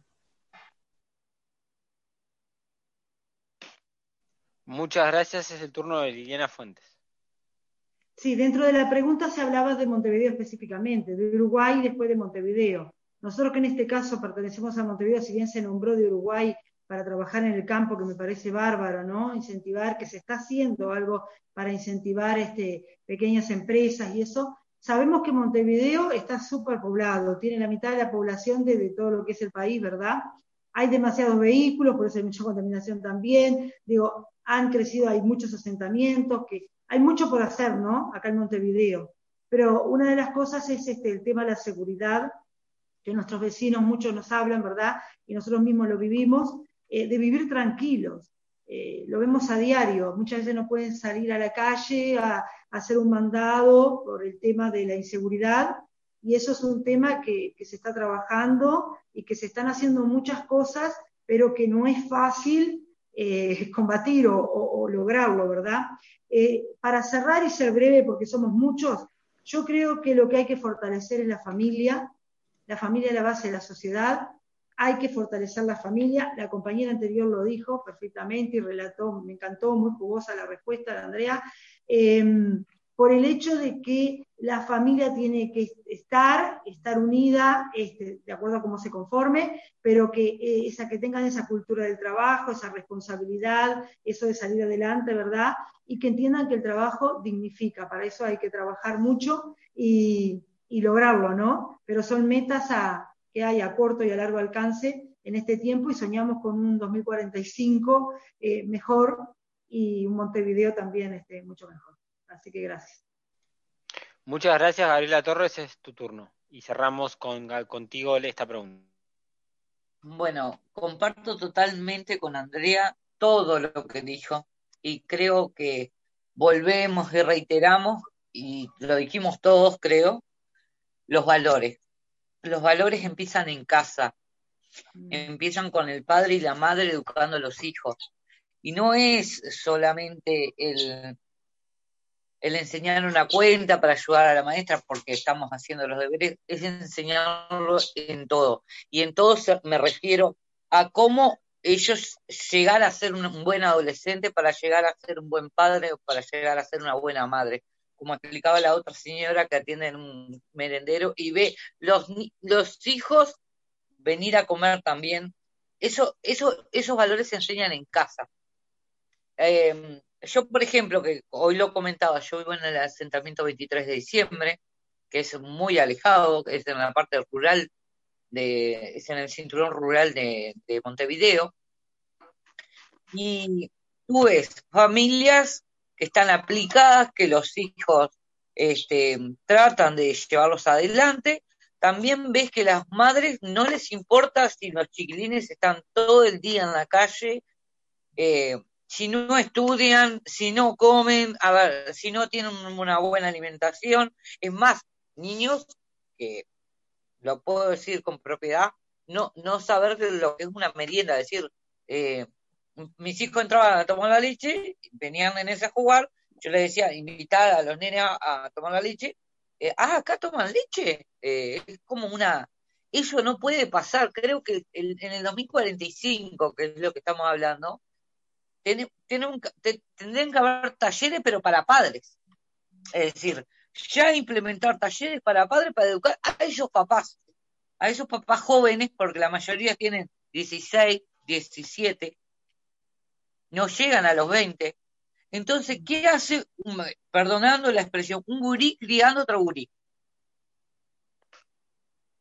Muchas gracias, es el turno de Liliana Fuentes. Sí, dentro de la pregunta se hablaba de Montevideo específicamente, de Uruguay y después de Montevideo. Nosotros que en este caso pertenecemos a Montevideo, si bien se nombró de Uruguay para trabajar en el campo, que me parece bárbaro, ¿no? Incentivar, que se está haciendo algo para incentivar este, pequeñas empresas y eso. Sabemos que Montevideo está súper poblado, tiene la mitad de la población de, de todo lo que es el país, ¿verdad? Hay demasiados vehículos, por eso hay mucha contaminación también. Digo, han crecido, hay muchos asentamientos, que hay mucho por hacer, ¿no? Acá en Montevideo. Pero una de las cosas es este, el tema de la seguridad, que nuestros vecinos muchos nos hablan, ¿verdad? Y nosotros mismos lo vivimos, eh, de vivir tranquilos. Eh, lo vemos a diario, muchas veces no pueden salir a la calle a, a hacer un mandado por el tema de la inseguridad, y eso es un tema que, que se está trabajando y que se están haciendo muchas cosas, pero que no es fácil eh, combatir o, o, o lograrlo, ¿verdad? Eh, para cerrar y ser breve, porque somos muchos, yo creo que lo que hay que fortalecer es la familia. La familia es la base de la sociedad, hay que fortalecer la familia. La compañera anterior lo dijo perfectamente y relató, me encantó, muy jugosa la respuesta de Andrea, eh, por el hecho de que la familia tiene que estar, estar unida, este, de acuerdo a cómo se conforme, pero que, eh, esa, que tengan esa cultura del trabajo, esa responsabilidad, eso de salir adelante, ¿verdad? Y que entiendan que el trabajo dignifica, para eso hay que trabajar mucho y, y lograrlo, ¿no? Pero son metas a, que hay a corto y a largo alcance en este tiempo y soñamos con un dos mil cuarenta y cinco eh, mejor y un Montevideo también este, mucho mejor. Así que gracias. Muchas gracias, Gabriela Torres, es tu turno. Y cerramos con, contigo esta pregunta. Bueno, comparto totalmente con Andrea todo lo que dijo y creo que volvemos y reiteramos, y lo dijimos todos, creo, los valores. Los valores empiezan en casa, mm. empiezan con el padre y la madre educando a los hijos. Y no es solamente el... el enseñar una cuenta para ayudar a la maestra porque estamos haciendo los deberes, es enseñarlo en todo. Y en todo me refiero a cómo ellos llegar a ser un buen adolescente para llegar a ser un buen padre o para llegar a ser una buena madre. Como explicaba la otra señora que atiende en un merendero y ve los, los hijos venir a comer también. Eso, eso, esos valores se enseñan en casa. Eh, Yo, por ejemplo, que hoy lo comentaba, yo vivo en el asentamiento veintitrés de diciembre, que es muy alejado, que es en la parte rural, de, es en el cinturón rural de, de Montevideo, y tú ves familias que están aplicadas, que los hijos este, tratan de llevarlos adelante. También ves que las madres no les importa si los chiquilines están todo el día en la calle, eh, si no estudian, si no comen, a ver, si no tienen una buena alimentación. Es más, niños que, lo puedo decir con propiedad, no, no saber lo que es una merienda, es decir, eh, mis hijos entraban a tomar la leche, venían en ese a jugar, yo les decía, invitar a los nenes a, a tomar la leche, eh, ah, acá toman leche, eh, es como una, eso no puede pasar. Creo que el, en el dos mil cuarenta y cinco, que es lo que estamos hablando, ten, ten un, te, tendrían que haber talleres, pero para padres, es decir, ya implementar talleres para padres para educar a esos papás, a esos papás jóvenes, porque la mayoría tienen dieciséis, diecisiete, no llegan a los veinte. Entonces, ¿qué hace, un, perdonando la expresión, un gurí criando otro gurí?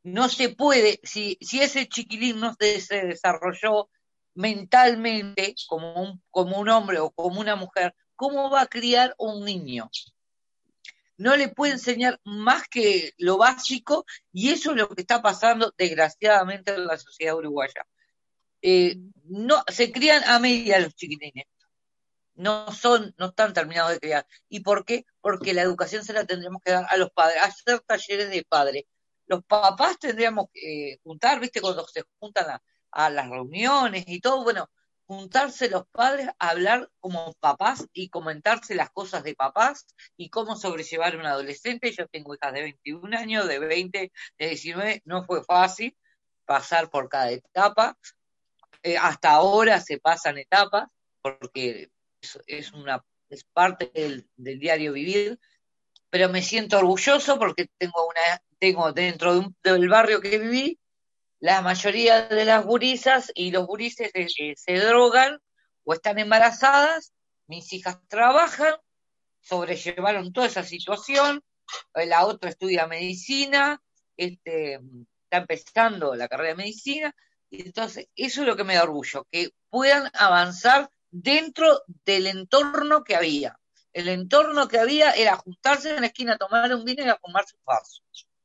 no se puede, si, si ese chiquilín no se, se desarrolló mentalmente como un, como un hombre o como una mujer, ¿cómo va a criar un niño? No le puede enseñar más que lo básico, y eso es lo que está pasando desgraciadamente en la sociedad uruguaya. Eh, no, se crían a media los chiquitines, no son, no están terminados de criar. ¿Y por qué? Porque la educación se la tendremos que dar a los padres, hacer talleres de padres. Los papás tendríamos que eh, juntar, viste, cuando se juntan a, a las reuniones y todo, bueno, juntarse los padres a hablar como papás y comentarse las cosas de papás y cómo sobrellevar a un adolescente. Yo tengo hijas de veintiún años, de veinte, de diecinueve, no fue fácil pasar por cada etapa. Eh, hasta ahora se pasan etapas, porque es, es una es parte del, del diario vivir, pero me siento orgulloso porque tengo una tengo dentro de un, del barrio que viví, la mayoría de las gurisas y los gurises eh, eh, se drogan o están embarazadas, mis hijas trabajan, sobrellevaron toda esa situación, la otra estudia medicina, este, está empezando la carrera de medicina, y entonces eso es lo que me da orgullo, que puedan avanzar dentro del entorno que había. El entorno que había era juntarse en la esquina, tomar un vino y a fumarse un vaso.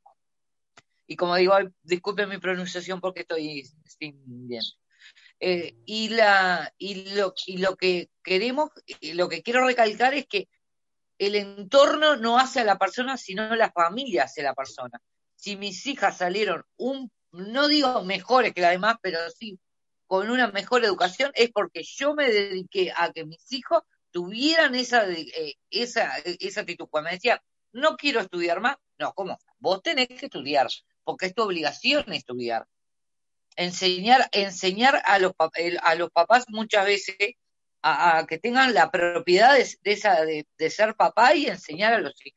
Y como digo, disculpen mi pronunciación porque estoy sin bien. Eh, y, la, y, lo, y lo que queremos, lo que quiero recalcar es que el entorno no hace a la persona, sino la familia hace a la persona. Si mis hijas salieron, un no digo mejores que las demás, pero sí con una mejor educación, es porque yo me dediqué a que mis hijos tuvieran esa, eh, esa, esa actitud. Cuando me decían, no quiero estudiar más, no, ¿cómo? Vos tenés que estudiar, porque es tu obligación estudiar. Enseñar, enseñar a los, a los papás muchas veces a, a que tengan la propiedad de, de, esa, de, de ser papá y enseñar a los hijos.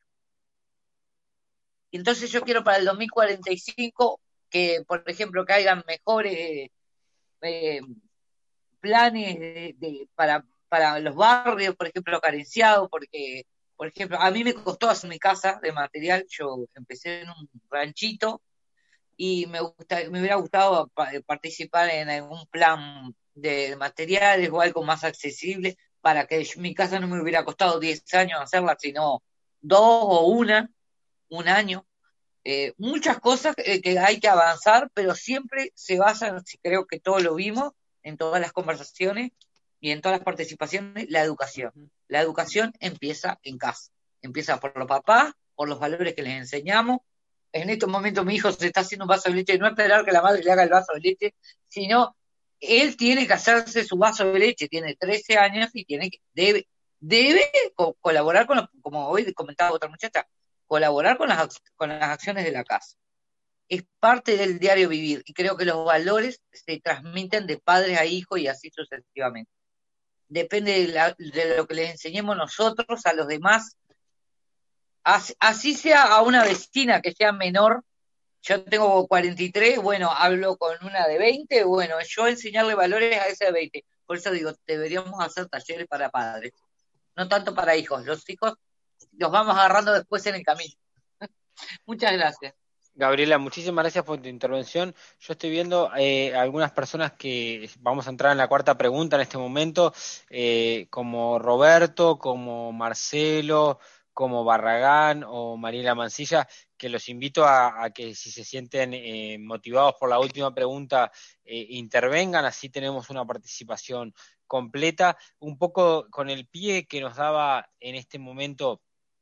Entonces yo quiero para el dos mil cuarenta y cinco que, por ejemplo, que hayan mejores eh, planes de, de, para, para los barrios, por ejemplo, carenciados, porque, por ejemplo, a mí me costó hacer mi casa de material, yo empecé en un ranchito y me, gusta, me hubiera gustado participar en algún plan de materiales o algo más accesible para que yo, mi casa no me hubiera costado diez años hacerla, sino dos o una, un año. Eh, muchas cosas eh, que hay que avanzar, pero siempre se basan, creo que todos lo vimos, en todas las conversaciones y en todas las participaciones, la educación. La educación empieza en casa, empieza por los papás, por los valores que les enseñamos. En estos momentos mi hijo se está haciendo un vaso de leche, no esperar que la madre le haga el vaso de leche, sino él tiene que hacerse su vaso de leche, tiene trece años y tiene que, debe, debe co- colaborar con, los, como hoy comentaba otra muchacha, colaborar con las, con las acciones de la casa. Es parte del diario vivir y creo que los valores se transmiten de padres a hijos y así sucesivamente. Depende de, la, de lo que les enseñemos nosotros a los demás. Así, así sea a una vecina que sea menor, yo tengo cuarenta y tres, bueno, hablo con una de veinte, bueno, yo enseñarle valores a esa de veinte. Por eso digo, deberíamos hacer talleres para padres, no tanto para hijos. Los hijos los vamos agarrando después en el camino. Muchas gracias. Gabriela, muchísimas gracias por tu intervención. Yo estoy viendo eh, algunas personas que vamos a entrar en la cuarta pregunta en este momento, eh, como Roberto, como Marcelo, como Barragán o Mariela Mancilla, que los invito a, a que si se sienten eh, motivados por la última pregunta, eh, intervengan, así tenemos una participación completa, un poco con el pie que nos daba en este momento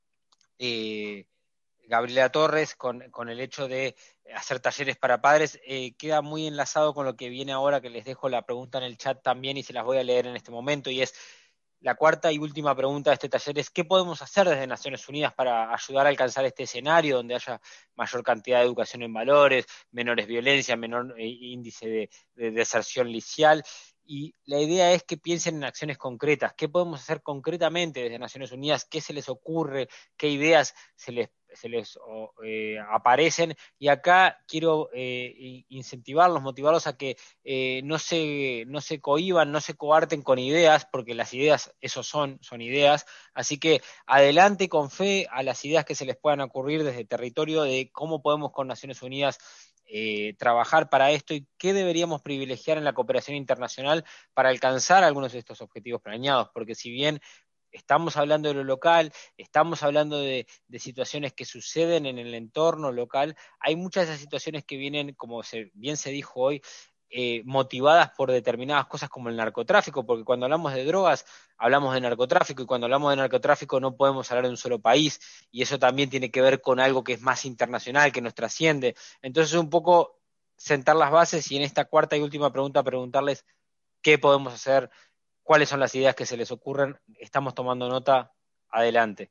eh, Gabriela Torres, con, con el hecho de hacer talleres para padres, eh, queda muy enlazado con lo que viene ahora, que les dejo la pregunta en el chat también y se las voy a leer en este momento, y es la cuarta y última pregunta de este taller es ¿qué podemos hacer desde Naciones Unidas para ayudar a alcanzar este escenario donde haya mayor cantidad de educación en valores, menores violencias, menor eh, índice de, de deserción licial? Y la idea es que piensen en acciones concretas. ¿Qué podemos hacer concretamente desde Naciones Unidas? ¿Qué se les ocurre? ¿Qué ideas se les, se les eh, aparecen? Y acá quiero eh, incentivarlos, motivarlos a que eh, no se, no se cohíban, no se coarten con ideas, porque las ideas, eso son, son ideas. Así que adelante con fe a las ideas que se les puedan ocurrir desde el territorio de cómo podemos con Naciones Unidas eh, trabajar para esto y qué deberíamos privilegiar en la cooperación internacional para alcanzar algunos de estos objetivos planeados, porque si bien estamos hablando de lo local, estamos hablando de, de situaciones que suceden en el entorno local, hay muchas de esas situaciones que vienen, como se, bien se dijo hoy, eh, motivadas por determinadas cosas como el narcotráfico, porque cuando hablamos de drogas, hablamos de narcotráfico, y cuando hablamos de narcotráfico no podemos hablar de un solo país, y eso también tiene que ver con algo que es más internacional, que nos trasciende. Entonces, un poco sentar las bases y en esta cuarta y última pregunta preguntarles qué podemos hacer, cuáles son las ideas que se les ocurren. Estamos tomando nota. Adelante.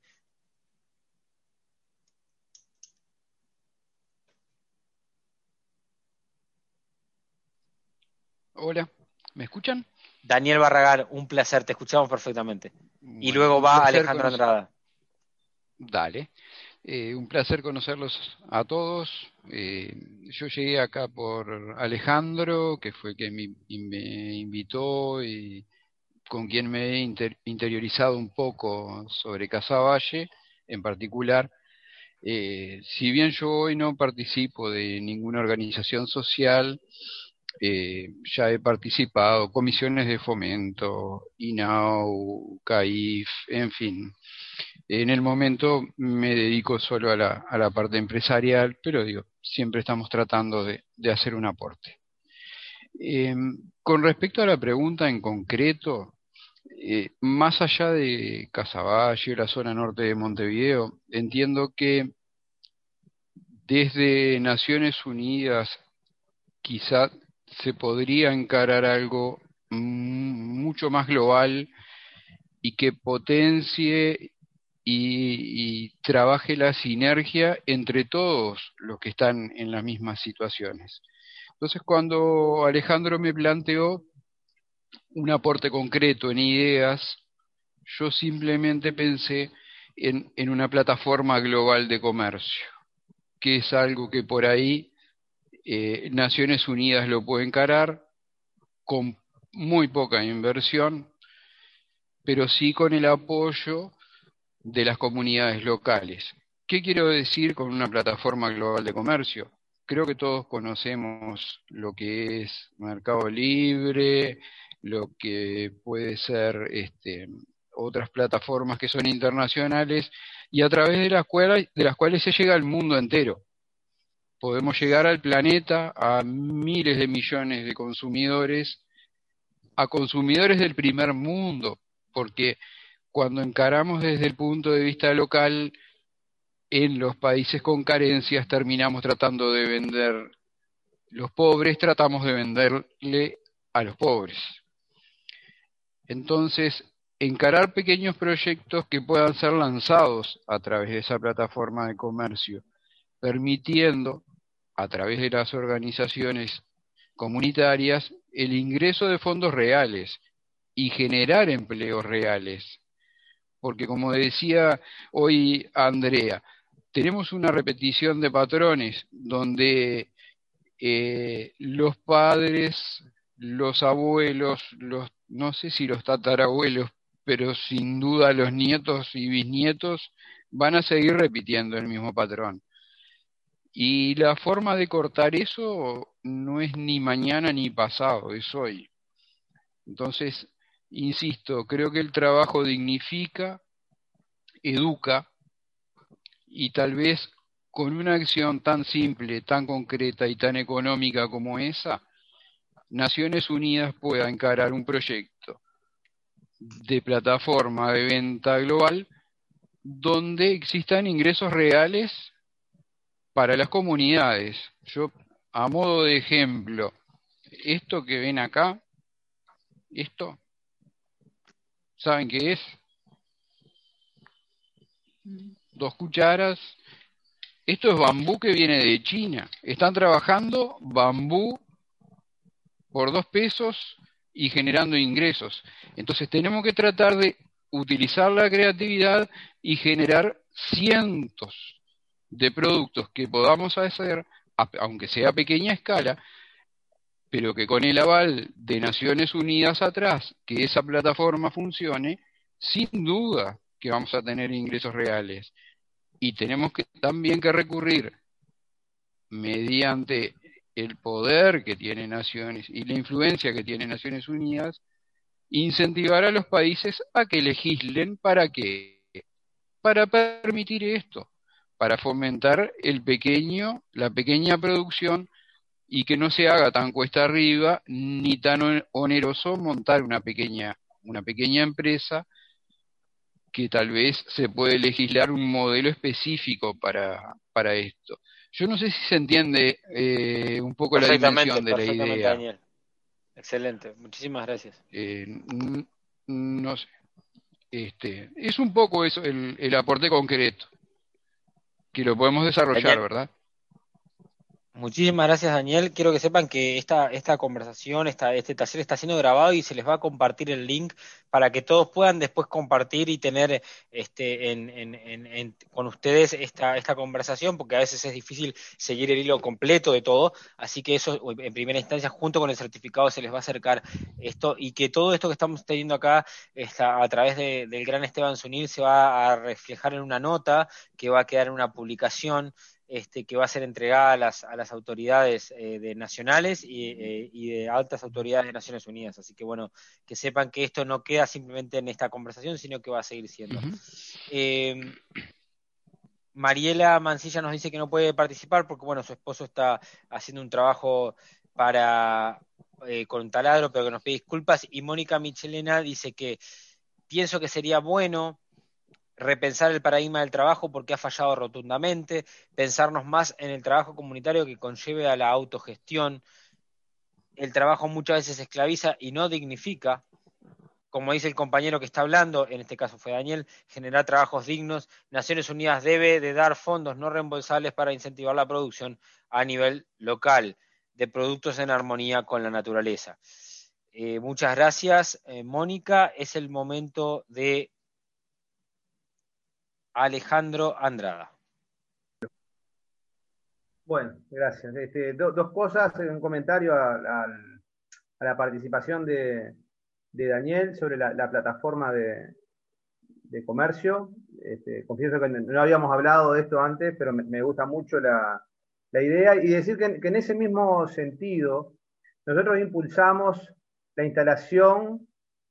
Hola, ¿me escuchan? Daniel Barragán, un placer, te escuchamos perfectamente. Bueno, y luego un va placer Alejandro conocer- Andrada. Dale. Eh, un placer conocerlos a todos. Eh, yo llegué acá por Alejandro, que fue quien me, y me invitó y con quien me he inter- interiorizado un poco sobre Casaballe en particular. Eh, si bien yo hoy no participo de ninguna organización social, eh, ya he participado, comisiones de fomento, I N A U, C A I F, en fin. En el momento me dedico solo a la, a la parte empresarial, pero digo, siempre estamos tratando de, de hacer un aporte. Eh, con respecto a la pregunta en concreto, eh, más allá de Casaballe, la zona norte de Montevideo, entiendo que desde Naciones Unidas quizá se podría encarar algo mm, mucho más global y que potencie y, y trabaje la sinergia entre todos los que están en las mismas situaciones. Entonces, cuando Alejandro me planteó un aporte concreto en ideas, yo simplemente pensé en, en una plataforma global de comercio, que es algo que por ahí eh, Naciones Unidas lo puede encarar con muy poca inversión, pero sí con el apoyo de las comunidades locales. ¿Qué quiero decir con una plataforma global de comercio? Creo que todos conocemos lo que es Mercado Libre, lo que puede ser este, otras plataformas que son internacionales y a través de las cuales, de las cuales se llega al mundo entero. Podemos llegar al planeta, a miles de millones de consumidores, a consumidores del primer mundo, porque cuando encaramos desde el punto de vista local, en los países con carencias terminamos tratando de vender los pobres, tratamos de venderle a los pobres. Entonces, encarar pequeños proyectos que puedan ser lanzados a través de esa plataforma de comercio, permitiendo a través de las organizaciones comunitarias el ingreso de fondos reales y generar empleos reales. Porque como decía hoy Andrea, tenemos una repetición de patrones donde eh, los padres, los abuelos, los, no sé si los tatarabuelos, pero sin duda los nietos y bisnietos van a seguir repitiendo el mismo patrón. Y la forma de cortar eso no es ni mañana ni pasado, es hoy. Entonces, insisto, creo que el trabajo dignifica, educa, y tal vez con una acción tan simple, tan concreta y tan económica como esa, Naciones Unidas pueda encarar un proyecto de plataforma de venta global donde existan ingresos reales para las comunidades. Yo, a modo de ejemplo, esto que ven acá, esto, ¿saben qué es? Dos cucharas. Esto es bambú que viene de China. Están trabajando bambú por dos pesos y generando ingresos. Entonces tenemos que tratar de utilizar la creatividad y generar cientos de productos que podamos hacer, aunque sea a pequeña escala, pero que con el aval de Naciones Unidas atrás, que esa plataforma funcione, sin duda que vamos a tener ingresos reales. Y tenemos que también que recurrir mediante el poder que tiene Naciones y la influencia que tiene Naciones Unidas, incentivar a los países a que legislen. ¿Para qué? Para permitir esto, para fomentar el pequeño, la pequeña producción, y que no se haga tan cuesta arriba ni tan oneroso montar una pequeña, una pequeña empresa, que tal vez se puede legislar un modelo específico para, para esto. Yo no sé si se entiende eh, un poco la dimensión de la perfectamente, idea. Daniel. Excelente, muchísimas gracias. Eh, n- no sé. Este, es un poco eso el, el aporte concreto, que lo podemos desarrollar, Daniel, ¿verdad? muchísimas gracias, Daniel. Quiero que sepan que esta, esta conversación, esta, este taller está siendo grabado y se les va a compartir el link para que todos puedan después compartir y tener este, en, en, en, en, con ustedes esta, esta conversación, porque a veces es difícil seguir el hilo completo de todo. Así que eso, en primera instancia, junto con el certificado, se les va a acercar esto, y que todo esto que estamos teniendo acá está, a través de, del gran Esteban Zunil, se va a reflejar en una nota que va a quedar en una publicación Este, que va a ser entregada a las, a las autoridades eh, de nacionales y, eh, y de altas autoridades de Naciones Unidas. Así que bueno, que sepan que esto no queda simplemente en esta conversación, sino que va a seguir siendo. Uh-huh. eh, Mariela Mancilla nos dice que no puede participar porque bueno, su esposo está haciendo un trabajo para eh, con taladro, pero que nos pide disculpas. Y Mónica Michelena dice que pienso que sería bueno repensar el paradigma del trabajo porque ha fallado rotundamente, pensarnos más en el trabajo comunitario que conlleve a la autogestión. El trabajo muchas veces esclaviza y no dignifica. Como dice el compañero que está hablando, en este caso fue Daniel, generar trabajos dignos. Naciones Unidas debe de dar fondos no reembolsables para incentivar la producción a nivel local de productos en armonía con la naturaleza. Eh, muchas gracias, eh, Mónica. Es el momento de Alejandro Andrada. Bueno, gracias. Este, do, dos cosas, un comentario a, a, a la participación de, de Daniel sobre la, la plataforma de, de comercio. Este, confieso que no habíamos hablado de esto antes, pero me, me gusta mucho la, la idea, y decir que, que en ese mismo sentido nosotros impulsamos la instalación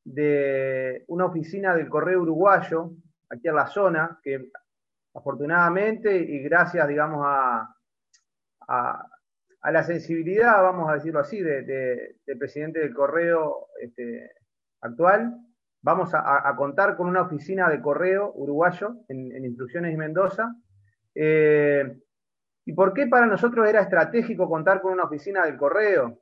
de una oficina del Correo Uruguayo aquí en la zona, que afortunadamente y gracias, digamos, a, a, a la sensibilidad, vamos a decirlo así, de, de, del presidente del Correo este, actual, vamos a, a contar con una oficina de Correo Uruguayo en, en Instrucciones y Mendoza. Eh, ¿Y por qué para nosotros era estratégico contar con una oficina del Correo?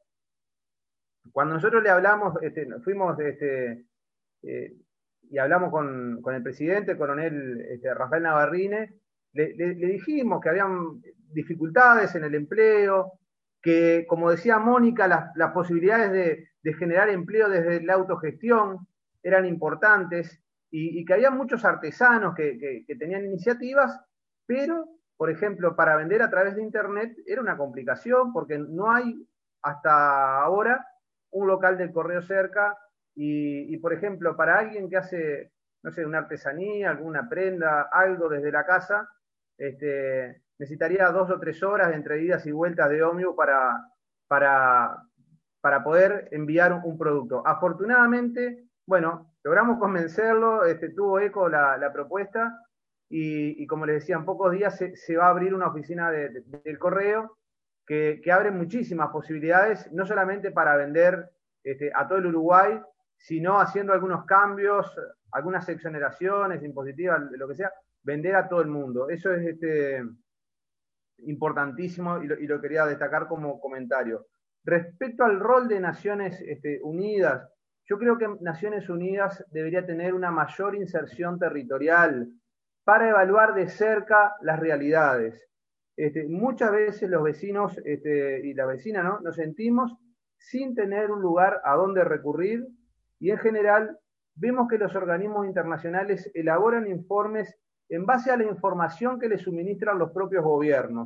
Cuando nosotros le hablamos, este, fuimos... Este, eh, y hablamos con, con el presidente, el coronel este, Rafael Navarrine, le, le, le dijimos que habían dificultades en el empleo, que, como decía Mónica, las, las posibilidades de, de generar empleo desde la autogestión eran importantes, y, y que había muchos artesanos que, que, que tenían iniciativas, pero, por ejemplo, para vender a través de Internet era una complicación, porque no hay hasta ahora un local del correo cerca. Y, y, por ejemplo, para alguien que hace, no sé, una artesanía, alguna prenda, algo desde la casa, este, necesitaría dos o tres horas entre idas y vueltas de ómnibus para, para, para poder enviar un, un producto. Afortunadamente, bueno, logramos convencerlo, este, tuvo eco la, la propuesta, y, y como les decía, en pocos días se, se va a abrir una oficina de, de, del correo que, que abre muchísimas posibilidades, no solamente para vender este, a todo el Uruguay, sino haciendo algunos cambios, algunas exoneraciones impositivas, lo que sea, vender a todo el mundo. Eso es este, importantísimo, y lo, y lo quería destacar como comentario. Respecto al rol de Naciones este, Unidas, yo creo que Naciones Unidas debería tener una mayor inserción territorial para evaluar de cerca las realidades. Este, muchas veces los vecinos este, y la vecina, ¿no?, nos sentimos sin tener un lugar a donde recurrir, y en general vemos que los organismos internacionales elaboran informes en base a la información que les suministran los propios gobiernos.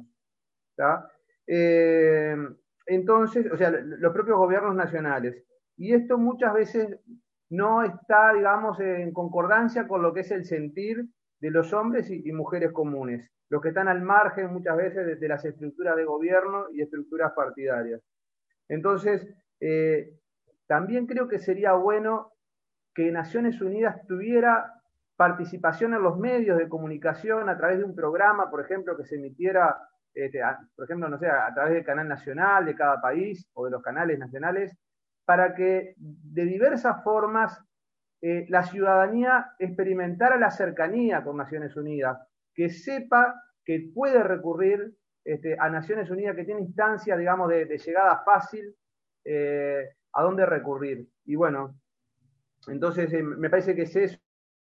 Eh, entonces, o sea, los propios gobiernos nacionales. Y esto muchas veces no está, digamos, en concordancia con lo que es el sentir de los hombres y, y mujeres comunes, los que están al margen muchas veces de, de las estructuras de gobierno y estructuras partidarias. Entonces, eh, también creo que sería bueno que Naciones Unidas tuviera participación en los medios de comunicación a través de un programa, por ejemplo, que se emitiera, este, a, por ejemplo, no sé, a través del canal nacional de cada país o de los canales nacionales, para que de diversas formas eh, la ciudadanía experimentara la cercanía con Naciones Unidas, que sepa que puede recurrir este, a Naciones Unidas, que tiene instancias, digamos, de, de llegada fácil eh, a dónde recurrir. Y bueno, entonces eh, me parece que es eso.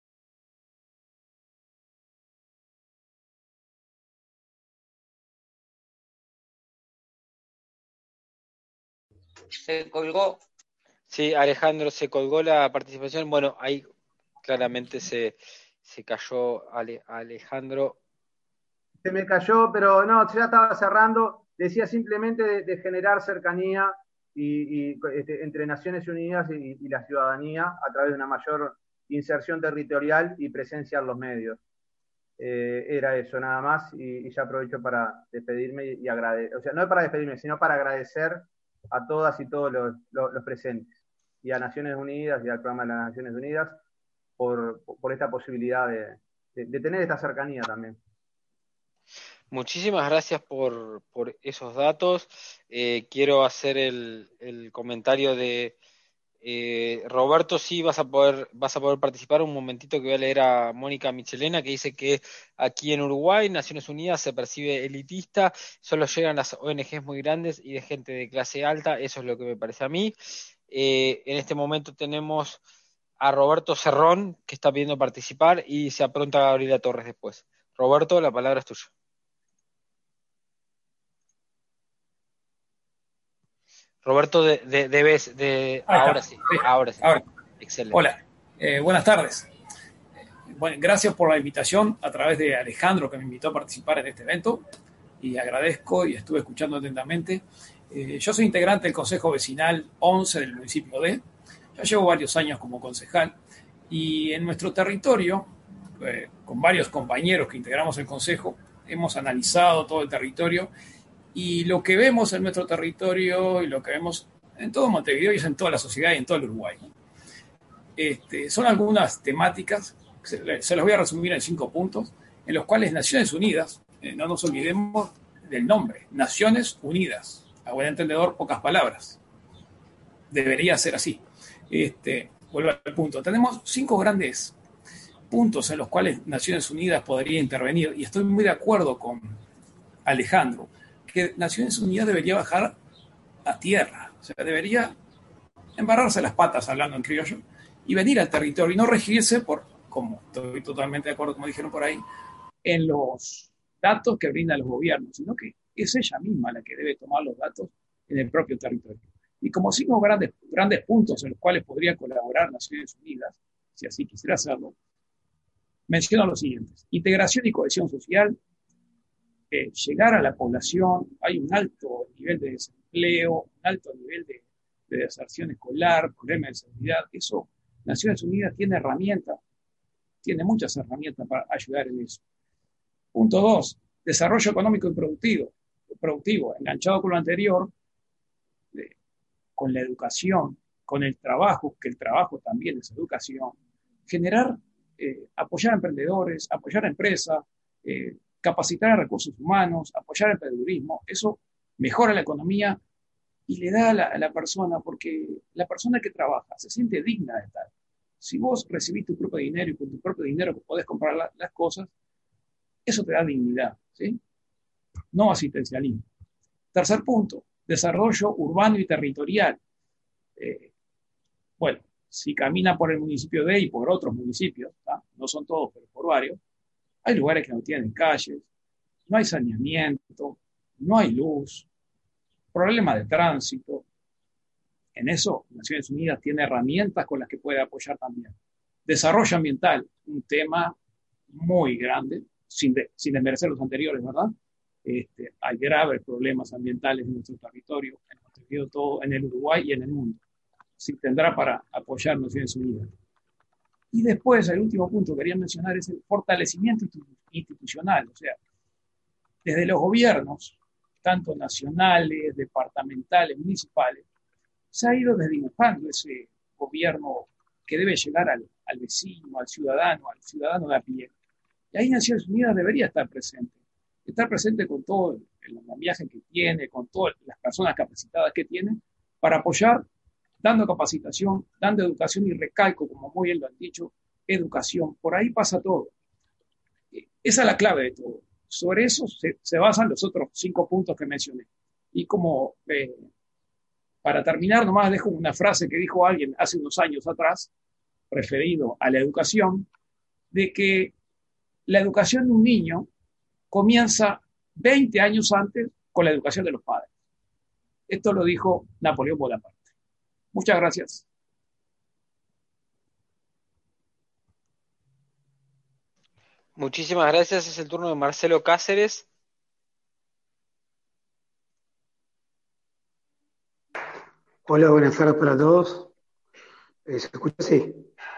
Se colgó. Sí, Alejandro, se colgó la participación. Bueno, ahí claramente se, se cayó Ale, Alejandro. Se me cayó, pero no, ya estaba cerrando. Decía simplemente de, de generar cercanía y, y, este, entre Naciones Unidas y, y la ciudadanía a través de una mayor inserción territorial y presencia en los medios. Eh, era eso nada más y, y ya aprovecho para despedirme y, y agradecer, o sea, no para despedirme, sino para agradecer a todas y todos los, los, los presentes y a Naciones Unidas y al programa de las Naciones Unidas por, por esta posibilidad de, de, de tener esta cercanía también. Muchísimas gracias por, por esos datos. Eh, quiero hacer el, el comentario de eh, Roberto, sí vas a poder, vas a poder participar. Un momentito que voy a leer a Mónica Michelena, que dice que aquí en Uruguay, Naciones Unidas se percibe elitista, solo llegan las O N Ges muy grandes y de gente de clase alta, eso es lo que me parece a mí. Eh, en este momento tenemos a Roberto Cerrón, que está pidiendo participar, y se apronta a Gabriela Torres después. Roberto, la palabra es tuya. Roberto, de, de, debes de... Ahora sí, ahora sí. Ahora. Excelente. Hola, eh, buenas tardes. Bueno, gracias por la invitación a través de Alejandro, que me invitó a participar en este evento, y agradezco y estuve escuchando atentamente. Eh, yo soy integrante del Consejo Vecinal once del municipio de, ya llevo varios años como concejal, y en nuestro territorio, eh, con varios compañeros que integramos el Consejo, hemos analizado todo el territorio. Y lo que vemos en nuestro territorio y lo que vemos en todo Montevideo y en toda la sociedad y en todo el Uruguay, este, son algunas temáticas, se, se las voy a resumir en cinco puntos, en los cuales Naciones Unidas, eh, no nos olvidemos del nombre, Naciones Unidas, a buen entendedor, pocas palabras, debería ser así. Este, vuelvo al punto, tenemos cinco grandes puntos en los cuales Naciones Unidas podría intervenir, y estoy muy de acuerdo con Alejandro, que Naciones Unidas debería bajar a tierra, o sea, debería embarrarse las patas, hablando en criollo, y venir al territorio y no regirse por, como estoy totalmente de acuerdo, como dijeron por ahí, en los datos que brindan los gobiernos, sino que es ella misma la que debe tomar los datos en el propio territorio. Y como cinco grandes, grandes puntos en los cuales podría colaborar Naciones Unidas, si así quisiera hacerlo, menciono los siguientes: integración y cohesión social, Eh, llegar a la población, hay un alto nivel de desempleo, un alto nivel de, de deserción escolar, problemas de seguridad. Eso, Naciones Unidas tiene herramientas, tiene muchas herramientas para ayudar en eso. Punto dos, desarrollo económico y productivo, productivo enganchado con lo anterior, eh, con la educación, con el trabajo, que el trabajo también es educación, generar, eh, apoyar a emprendedores, apoyar a empresas, eh, capacitar a recursos humanos, apoyar el emprendedurismo. Eso mejora la economía y le da a la, a la persona, porque la persona que trabaja se siente digna de estar. Si vos recibís tu propio dinero y con tu propio dinero podés comprar la, las cosas, eso te da dignidad, ¿sí? No asistencialismo. Tercer punto, desarrollo urbano y territorial. Eh, bueno, si camina por el municipio de y por otros municipios, ¿tá? No son todos, pero por varios, hay lugares que no tienen calles, no hay saneamiento, no hay luz, problemas de tránsito. En eso, Naciones Unidas tiene herramientas con las que puede apoyar también. Desarrollo ambiental, un tema muy grande, sin, de, sin desmerecer los anteriores, ¿verdad? Este, hay graves problemas ambientales en nuestro territorio, en, todo, en el Uruguay y en el mundo. Sí, tendrá para apoyar Naciones Unidas. Y después, el último punto que quería mencionar es el fortalecimiento institucional, o sea, desde los gobiernos, tanto nacionales, departamentales, municipales, se ha ido desdibujando ese gobierno que debe llegar al, al vecino, al ciudadano, al ciudadano de a pie. Y ahí Naciones Unidas debería estar presente, estar presente con todo el andamiaje que tiene, con todas las personas capacitadas que tiene, para apoyar, dando capacitación, dando educación y recalco, como muy bien lo han dicho, educación. Por ahí pasa todo. Esa es la clave de todo. Sobre eso se, se basan los otros cinco puntos que mencioné. Y como, eh, para terminar, nomás dejo una frase que dijo alguien hace unos años atrás, referido a la educación, de que la educación de un niño comienza veinte años antes con la educación de los padres. Esto lo dijo Napoleón Bonaparte. Muchas gracias. Muchísimas gracias. Es el turno de Marcelo Cáceres. Hola, buenas tardes para todos. ¿Se escucha? Sí.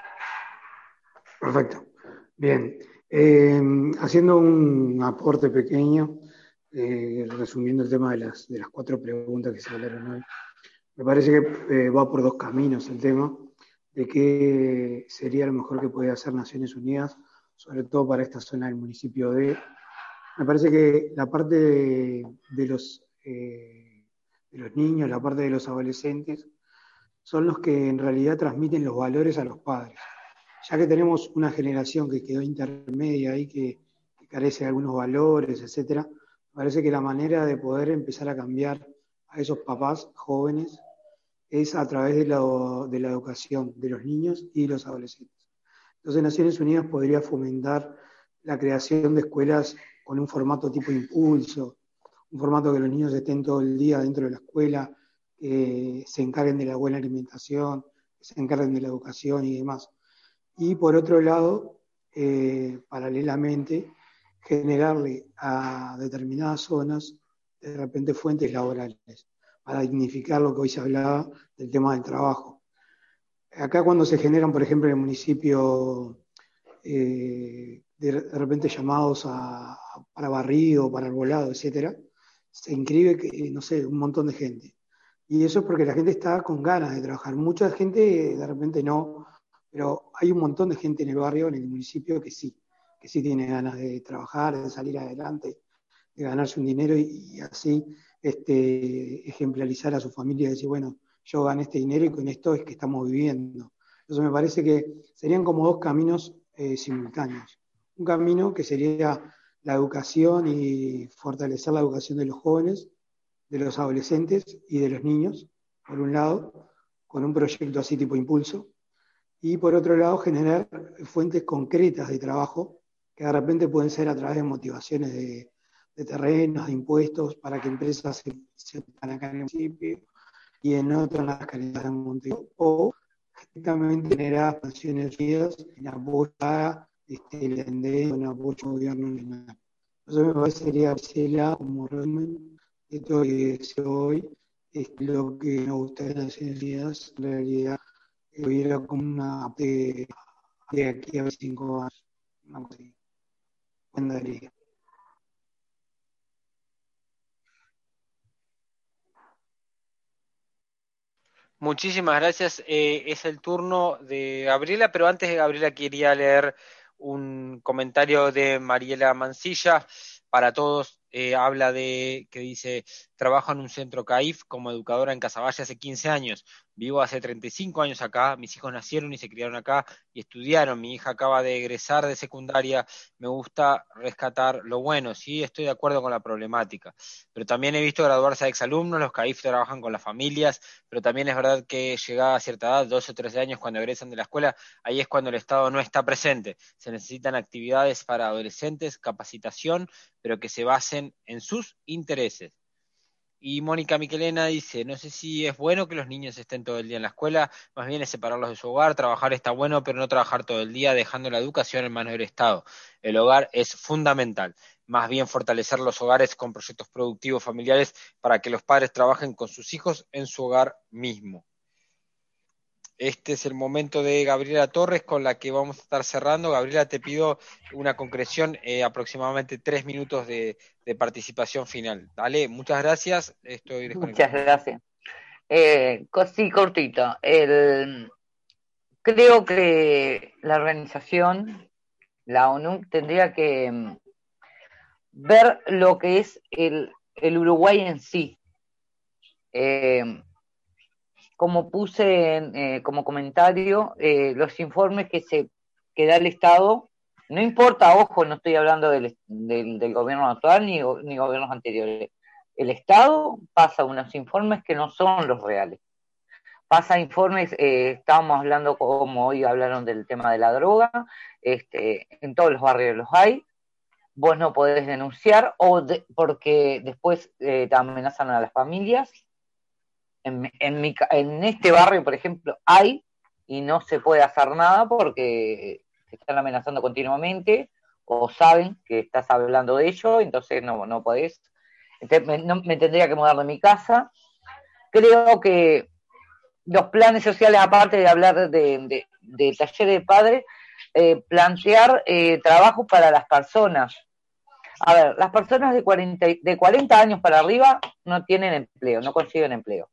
Perfecto. Bien. Eh, haciendo un aporte pequeño, eh, resumiendo el tema de las, de las cuatro preguntas que se hablaron hoy, me parece que eh, va por dos caminos el tema, de qué sería lo mejor que puede hacer Naciones Unidas, sobre todo para esta zona del municipio de... Me parece que la parte de, de, los, eh, de los niños, la parte de los adolescentes, son los que en realidad transmiten los valores a los padres. Ya que tenemos una generación que quedó intermedia ahí, que, que carece de algunos valores, etcétera, me parece que la manera de poder empezar a cambiar a esos papás jóvenes es a través de la, de la educación de los niños y los adolescentes. Entonces, Naciones Unidas podría fomentar la creación de escuelas con un formato tipo impulso, un formato que los niños estén todo el día dentro de la escuela, que se encarguen de la buena alimentación, que se encarguen de la educación y demás. Y por otro lado, eh, paralelamente, generarle a determinadas zonas de repente fuentes laborales, para dignificar lo que hoy se hablaba del tema del trabajo. Acá cuando se generan, por ejemplo, en el municipio, eh, de, de repente llamados a, a, para barrido, para arbolado, etcétera, se inscribe, que, no sé, un montón de gente. Y eso es porque la gente está con ganas de trabajar. Mucha gente de repente no, pero hay un montón de gente en el barrio, en el municipio, que sí, que sí tiene ganas de trabajar, de salir adelante, de ganarse un dinero y, y así este, ejemplarizar a su familia y decir, bueno, yo gané este dinero y con esto es que estamos viviendo. Entonces me parece que serían como dos caminos eh, simultáneos. Un camino que sería la educación y fortalecer la educación de los jóvenes, de los adolescentes y de los niños, por un lado, con un proyecto así tipo impulso, y por otro lado generar fuentes concretas de trabajo que de repente pueden ser a través de motivaciones de, de terrenos, de impuestos, para que empresas se sepan acá en el municipio y en otras las calidades de Montevideo, o directamente generar Naciones Unidas en apoyo a este, el endeudamiento, en apoyo al gobierno nacional. Entonces me parecería que como resumen de todo lo que deseo hoy, es lo que me gustaría de Naciones Unidas, en realidad, hubiera como una de, de aquí a veinticinco años, una cosa así. Mandaría. Muchísimas gracias. Eh, es el turno de Gabriela, pero antes de Gabriela quería leer un comentario de Mariela Mancilla para todos. Eh, habla de que dice: trabajo en un centro C A I F como educadora en Casaballe hace quince años. Vivo hace treinta y cinco años acá. Mis hijos nacieron y se criaron acá y estudiaron. Mi hija acaba de egresar de secundaria. Me gusta rescatar lo bueno. Sí, estoy de acuerdo con la problemática. Pero también he visto graduarse a exalumnos. Los C A I F trabajan con las familias, pero también es verdad que llegada a cierta edad, doce o trece años, cuando egresan de la escuela, ahí es cuando el Estado no está presente. Se necesitan actividades para adolescentes, capacitación, pero que se basen en sus intereses. Y Mónica Miquelena dice: no sé si es bueno que los niños estén todo el día en la escuela, más bien es separarlos de su hogar. Trabajar está bueno, pero no trabajar todo el día, dejando la educación en manos del Estado. El hogar es fundamental, más bien fortalecer los hogares con proyectos productivos familiares para que los padres trabajen con sus hijos en su hogar mismo. este es el momento de Gabriela Torres, con la que vamos a estar cerrando. Gabriela, te pido una concreción, eh, aproximadamente tres minutos de, de participación final. Dale, muchas gracias, estoy desconectado. Muchas gracias. Eh, sí, cortito. El, creo que la organización, la ONU, tendría que um, ver lo que es el, el Uruguay en sí. Eh, como puse en, eh, como comentario, eh, los informes que se que da el Estado, no importa, ojo, no estoy hablando del, del, del gobierno actual ni, ni gobiernos anteriores. El Estado pasa unos informes que no son los reales. Pasa informes, eh, estábamos hablando, como hoy hablaron del tema de la droga, este, en todos los barrios los hay, vos no podés denunciar, o de, porque después eh, te amenazan a las familias. En, en, mi, en este barrio, por ejemplo, hay, y no se puede hacer nada porque te están amenazando continuamente, o saben que estás hablando de ello, entonces no, no podés. Entonces me, no, me tendría que mudar de mi casa. Creo que los planes sociales, aparte de hablar de, de, de taller de padres, eh, plantear eh, trabajo para las personas. A ver, las personas de cuarenta, de cuarenta años para arriba no tienen empleo, no consiguen empleo.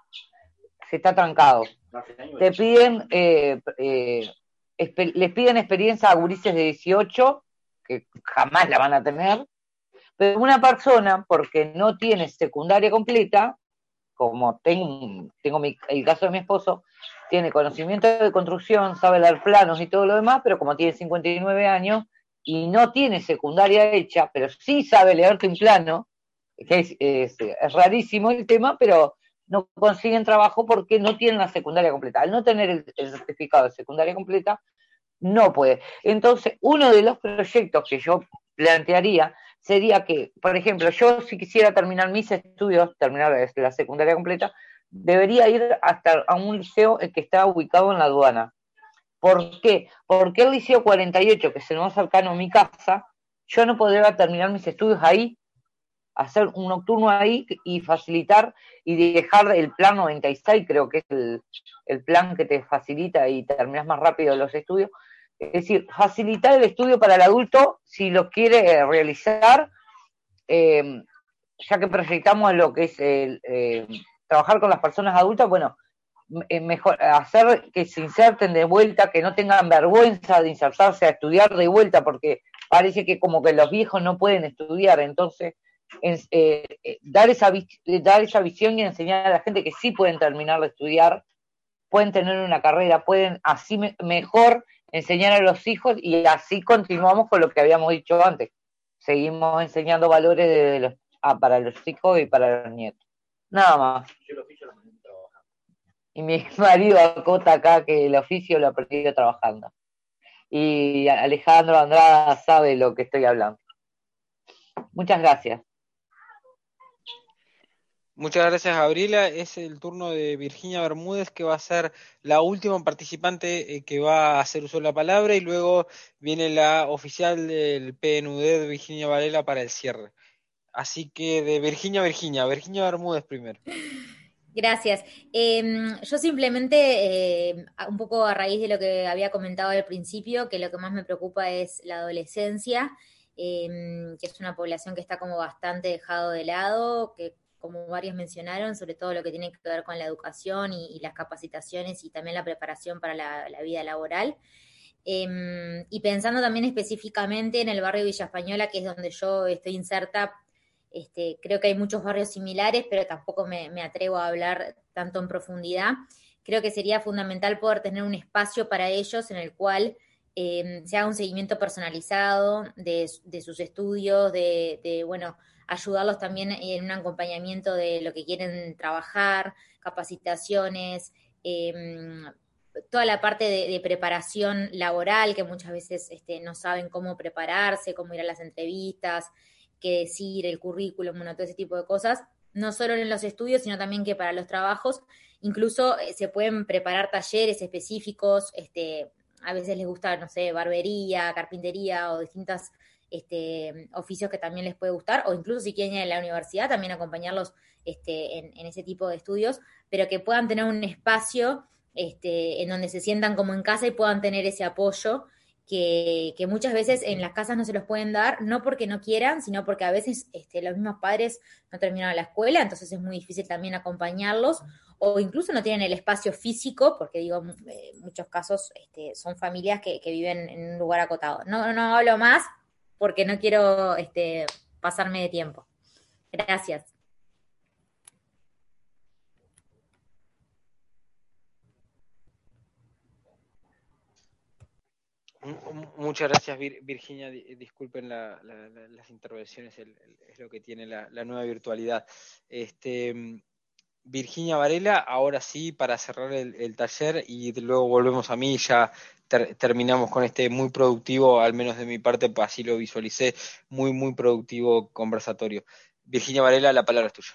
Se está trancado. Te piden, eh, eh, les piden experiencia a gurises de dieciocho, que jamás la van a tener, pero una persona, porque no tiene secundaria completa, como tengo, tengo mi, el caso de mi esposo, tiene conocimiento de construcción, sabe dar planos y todo lo demás, pero como tiene cincuenta y nueve años y no tiene secundaria hecha, pero sí sabe leerte un plano, que es, es, es rarísimo el tema, pero no consiguen trabajo porque no tienen la secundaria completa. Al no tener el, el certificado de secundaria completa, no puede. Entonces, uno de los proyectos que yo plantearía sería que, por ejemplo, yo si quisiera terminar mis estudios, terminar la secundaria completa, debería ir hasta a un liceo que está ubicado en la aduana. ¿Por qué? Porque el liceo cuarenta y ocho, que es el más cercano a mi casa, yo no podría terminar mis estudios ahí, hacer un nocturno ahí y facilitar y dejar el plan noventa y seis, creo que es el, el plan que te facilita y terminas más rápido los estudios. Es decir, facilitar el estudio para el adulto si lo quiere realizar, eh, ya que proyectamos lo que es el, eh, trabajar con las personas adultas, bueno, eh, mejor hacer que se inserten de vuelta, que no tengan vergüenza de insertarse a estudiar de vuelta, porque parece que como que los viejos no pueden estudiar, entonces en, eh, eh, dar, esa, dar esa visión y enseñar a la gente que sí pueden terminar de estudiar, pueden tener una carrera, pueden así me, mejor enseñar a los hijos, y así continuamos con lo que habíamos dicho antes. Seguimos enseñando valores de los, ah, para los hijos y para los nietos. Nada más. Y mi marido acota acá que el oficio lo aprendió trabajando. Y Alejandro Andrada sabe lo que estoy hablando. Muchas gracias. Muchas gracias, Gabriela. Es el turno de Virginia Bermúdez, que va a ser la última participante eh, que va a hacer uso de la palabra, y luego viene la oficial del P N U D, de Virginia Varela, para el cierre. Así que de Virginia, Virginia, Virginia Bermúdez primero. Gracias. Eh, yo simplemente, eh, un poco a raíz de lo que había comentado al principio, que lo que más me preocupa es la adolescencia, eh, que es una población que está como bastante dejado de lado, que como varios mencionaron, sobre todo lo que tiene que ver con la educación y, y las capacitaciones y también la preparación para la, la vida laboral. Eh, y pensando también específicamente en el barrio Villa Española, que es donde yo estoy inserta, este, creo que hay muchos barrios similares, pero tampoco me, me atrevo a hablar tanto en profundidad. Creo que sería fundamental poder tener un espacio para ellos en el cual eh, se haga un seguimiento personalizado de, de sus estudios, de, de, bueno, ayudarlos también en un acompañamiento de lo que quieren trabajar, capacitaciones, eh, toda la parte de, de preparación laboral, que muchas veces este, no saben cómo prepararse, cómo ir a las entrevistas, qué decir, el currículum, bueno, todo ese tipo de cosas, no solo en los estudios, sino también que para los trabajos, incluso eh, se pueden preparar talleres específicos, este, a veces les gusta, no sé, barbería, carpintería o distintas este, oficios que también les puede gustar, o incluso si quieren ir a la universidad, también acompañarlos este, en, en ese tipo de estudios, pero que puedan tener un espacio este, en donde se sientan como en casa y puedan tener ese apoyo que, que muchas veces en las casas no se los pueden dar, no porque no quieran, sino porque a veces este, los mismos padres no terminaron la escuela, entonces es muy difícil también acompañarlos, o incluso no tienen el espacio físico, porque digo, en muchos casos este, son familias que, que viven en un lugar acotado. No, no hablo más porque no quiero este, pasarme de tiempo. Gracias. Muchas gracias, Virginia. Disculpen la, la, la, las intervenciones, el, el, es lo que tiene la, la nueva virtualidad. Este, Virginia Varela, ahora sí, para cerrar el, el taller y luego volvemos a mí y ya ter, terminamos con este muy productivo, al menos de mi parte, pues así lo visualicé, muy, muy productivo conversatorio. Virginia Varela, la palabra es tuya.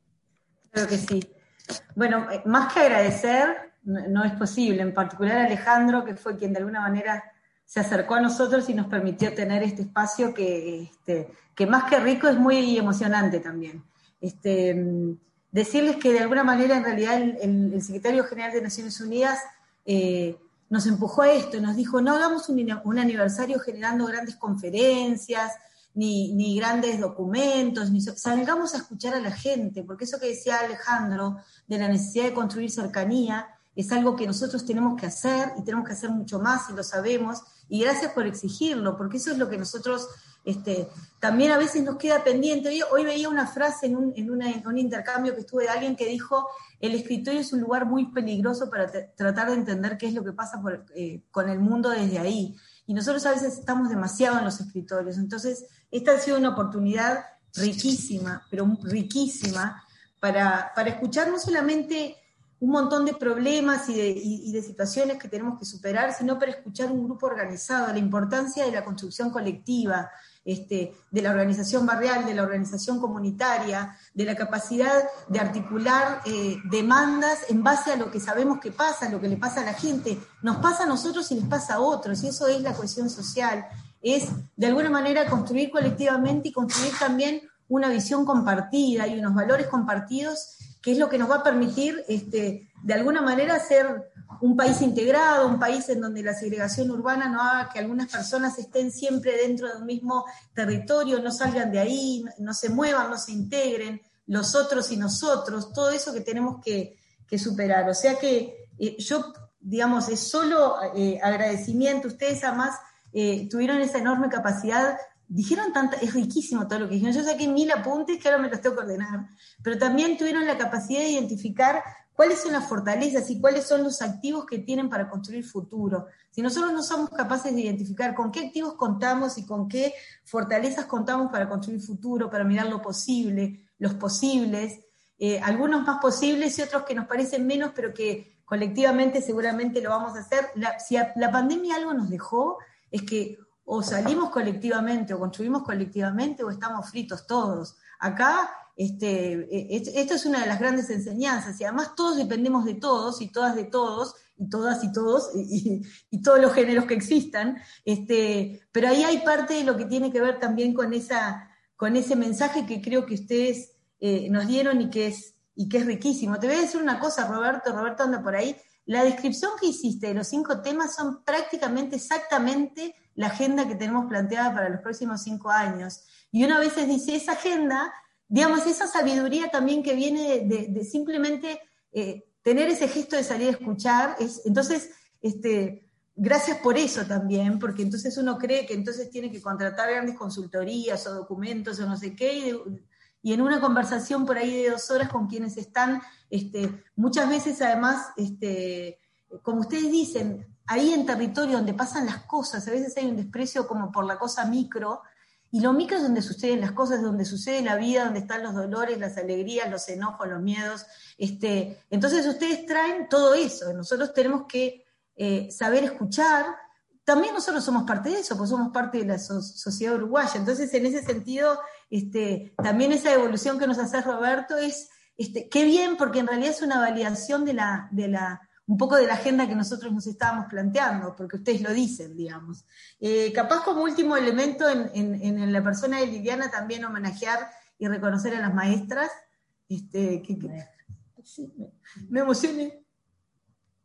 Creo que sí. Bueno, más que agradecer, no, no es posible, en particular a Alejandro, que fue quien de alguna manera se acercó a nosotros y nos permitió tener este espacio que, este, que más que rico es muy emocionante también. Este, decirles que de alguna manera en realidad el, el, el secretario general de Naciones Unidas eh, nos empujó a esto, nos dijo no hagamos un, un aniversario generando grandes conferencias, ni, ni grandes documentos, ni, salgamos a escuchar a la gente, porque eso que decía Alejandro de la necesidad de construir cercanía, es algo que nosotros tenemos que hacer y tenemos que hacer mucho más y lo sabemos, y gracias por exigirlo, porque eso es lo que nosotros este, también a veces nos queda pendiente. Hoy, hoy veía una frase en, un, en, una, en un intercambio que estuve de alguien que dijo, el escritorio es un lugar muy peligroso para tratar de entender qué es lo que pasa por, eh, con el mundo desde ahí, y nosotros a veces estamos demasiado en los escritorios, entonces esta ha sido una oportunidad riquísima, pero riquísima, para, para escuchar no solamente un montón de problemas y de, y, y de situaciones que tenemos que superar, sino para escuchar un grupo organizado, la importancia de la construcción colectiva, este, de la organización barrial, de la organización comunitaria, de la capacidad de articular eh, demandas en base a lo que sabemos que pasa, lo que le pasa a la gente. Nos pasa a nosotros y les pasa a otros, y eso es la cohesión social, es de alguna manera construir colectivamente y construir también una visión compartida y unos valores compartidos, que es lo que nos va a permitir, este, de alguna manera, ser un país integrado, un país en donde la segregación urbana no haga que algunas personas estén siempre dentro de un mismo territorio, no salgan de ahí, no se muevan, no se integren, los otros y nosotros, todo eso que tenemos que, que superar. O sea que eh, yo, digamos, es solo eh, agradecimiento. Ustedes además eh, tuvieron esa enorme capacidad. Dijeron tanta, es riquísimo todo lo que dijeron, yo saqué mil apuntes que ahora me los tengo que ordenar, pero también tuvieron la capacidad de identificar cuáles son las fortalezas y cuáles son los activos que tienen para construir futuro. Si nosotros no somos capaces de identificar con qué activos contamos y con qué fortalezas contamos para construir futuro, para mirar lo posible, los posibles, eh, algunos más posibles y otros que nos parecen menos, pero que colectivamente seguramente lo vamos a hacer. La, si a, la pandemia algo nos dejó, es que o salimos colectivamente, o construimos colectivamente, o estamos fritos todos. Acá, este, esto es una de las grandes enseñanzas, y además todos dependemos de todos, y todas de todos, y todas y todos, y, y, y todos los géneros que existan, este, pero ahí hay parte de lo que tiene que ver también con, esa, con ese mensaje que creo que ustedes eh, nos dieron y que, es, y que es riquísimo. Te voy a decir una cosa, Roberto, Roberto anda por ahí, la descripción que hiciste de los cinco temas son prácticamente exactamente la agenda que tenemos planteada para los próximos cinco años. Y uno a veces dice, esa agenda, digamos, esa sabiduría también que viene de, de, de simplemente eh, tener ese gesto de salir a escuchar, es, entonces, este, gracias por eso también, porque entonces uno cree que entonces tiene que contratar grandes consultorías o documentos o no sé qué, y, de, y en una conversación por ahí de dos horas con quienes están, este, muchas veces además, este, como ustedes dicen, ahí en territorio donde pasan las cosas, a veces hay un desprecio como por la cosa micro, y lo micro es donde suceden las cosas, donde sucede la vida, donde están los dolores, las alegrías, los enojos, los miedos. Este, entonces ustedes traen todo eso, nosotros tenemos que eh, saber escuchar. También nosotros somos parte de eso, pues somos parte de la so- sociedad uruguaya, entonces en ese sentido, este, también esa evolución que nos hace Roberto es, este, qué bien, porque en realidad es una validación de la, de la un poco de la agenda que nosotros nos estábamos planteando, porque ustedes lo dicen, digamos. Eh, capaz como último elemento en, en, en la persona de Liliana también homenajear y reconocer a las maestras, este, que, que sí, me, me emocioné.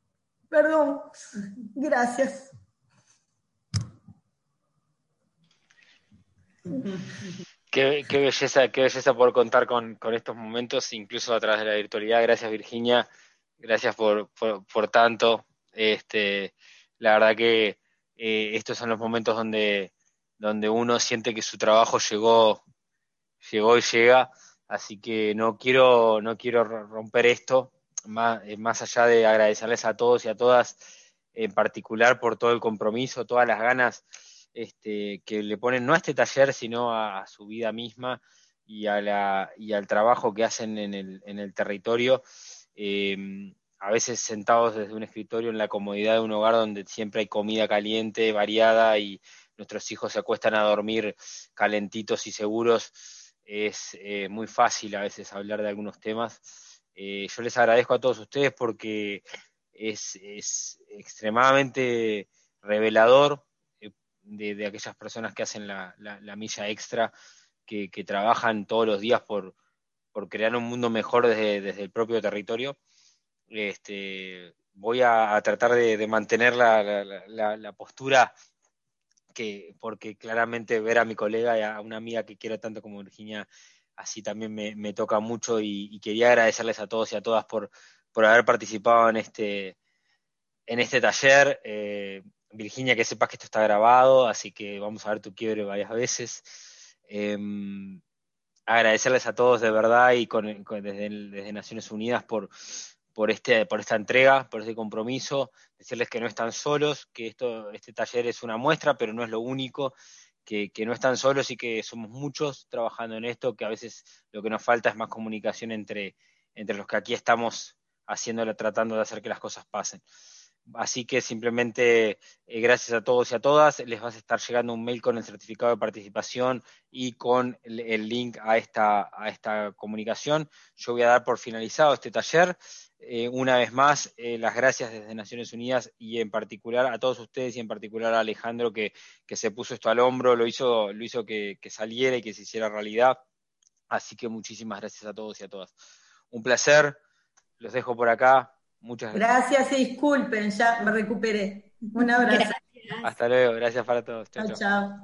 Perdón, gracias. Qué, qué belleza, qué belleza poder contar con, con estos momentos, incluso a través de la virtualidad. Gracias, Virginia, gracias por, por, por tanto. Este, la verdad que eh, estos son los momentos donde, donde uno siente que su trabajo llegó, llegó y llega, así que no quiero, no quiero romper esto, más, más allá de agradecerles a todos y a todas, en particular por todo el compromiso, todas las ganas este, que le ponen no a este taller, sino a, a su vida misma y, a la, y al trabajo que hacen en el, en el territorio, eh, a veces sentados desde un escritorio en la comodidad de un hogar donde siempre hay comida caliente, variada, y nuestros hijos se acuestan a dormir calentitos y seguros. Es eh, muy fácil a veces hablar de algunos temas. Eh, yo les agradezco a todos ustedes porque es, es extremadamente revelador eh, de, de aquellas personas que hacen la, la, la milla extra, que, que trabajan todos los días por, por crear un mundo mejor desde, desde el propio territorio. Este, voy a, a tratar de, de mantener la, la, la, la postura, que, porque claramente ver a mi colega y a una amiga que quiero tanto como Virginia, así también me, me toca mucho, y, y quería agradecerles a todos y a todas por, por haber participado en este, en este taller. Eh, Virginia, que sepas que esto está grabado, así que vamos a ver tu quiebre varias veces. Eh, agradecerles a todos de verdad y con, con, desde, el, desde Naciones Unidas por, por, este, por esta entrega, por este compromiso, decirles que no están solos, que esto, este taller es una muestra, pero no es lo único, que, que no están solos y que somos muchos trabajando en esto, que a veces lo que nos falta es más comunicación entre, entre los que aquí estamos haciéndolo, tratando de hacer que las cosas pasen. Así que simplemente eh, gracias a todos y a todas. Les va a estar llegando un mail con el certificado de participación y con el, el link a esta, a esta comunicación. Yo voy a dar por finalizado este taller. Eh, una vez más, eh, las gracias desde Naciones Unidas, y en particular a todos ustedes, y en particular a Alejandro, que, que se puso esto al hombro, lo hizo, lo hizo que, que saliera y que se hiciera realidad. Así que muchísimas gracias a todos y a todas. Un placer, los dejo por acá. Muchas gracias. Gracias y disculpen, ya me recuperé. Un abrazo. Hasta luego, gracias para todos. Chao, Chao, chao. chao.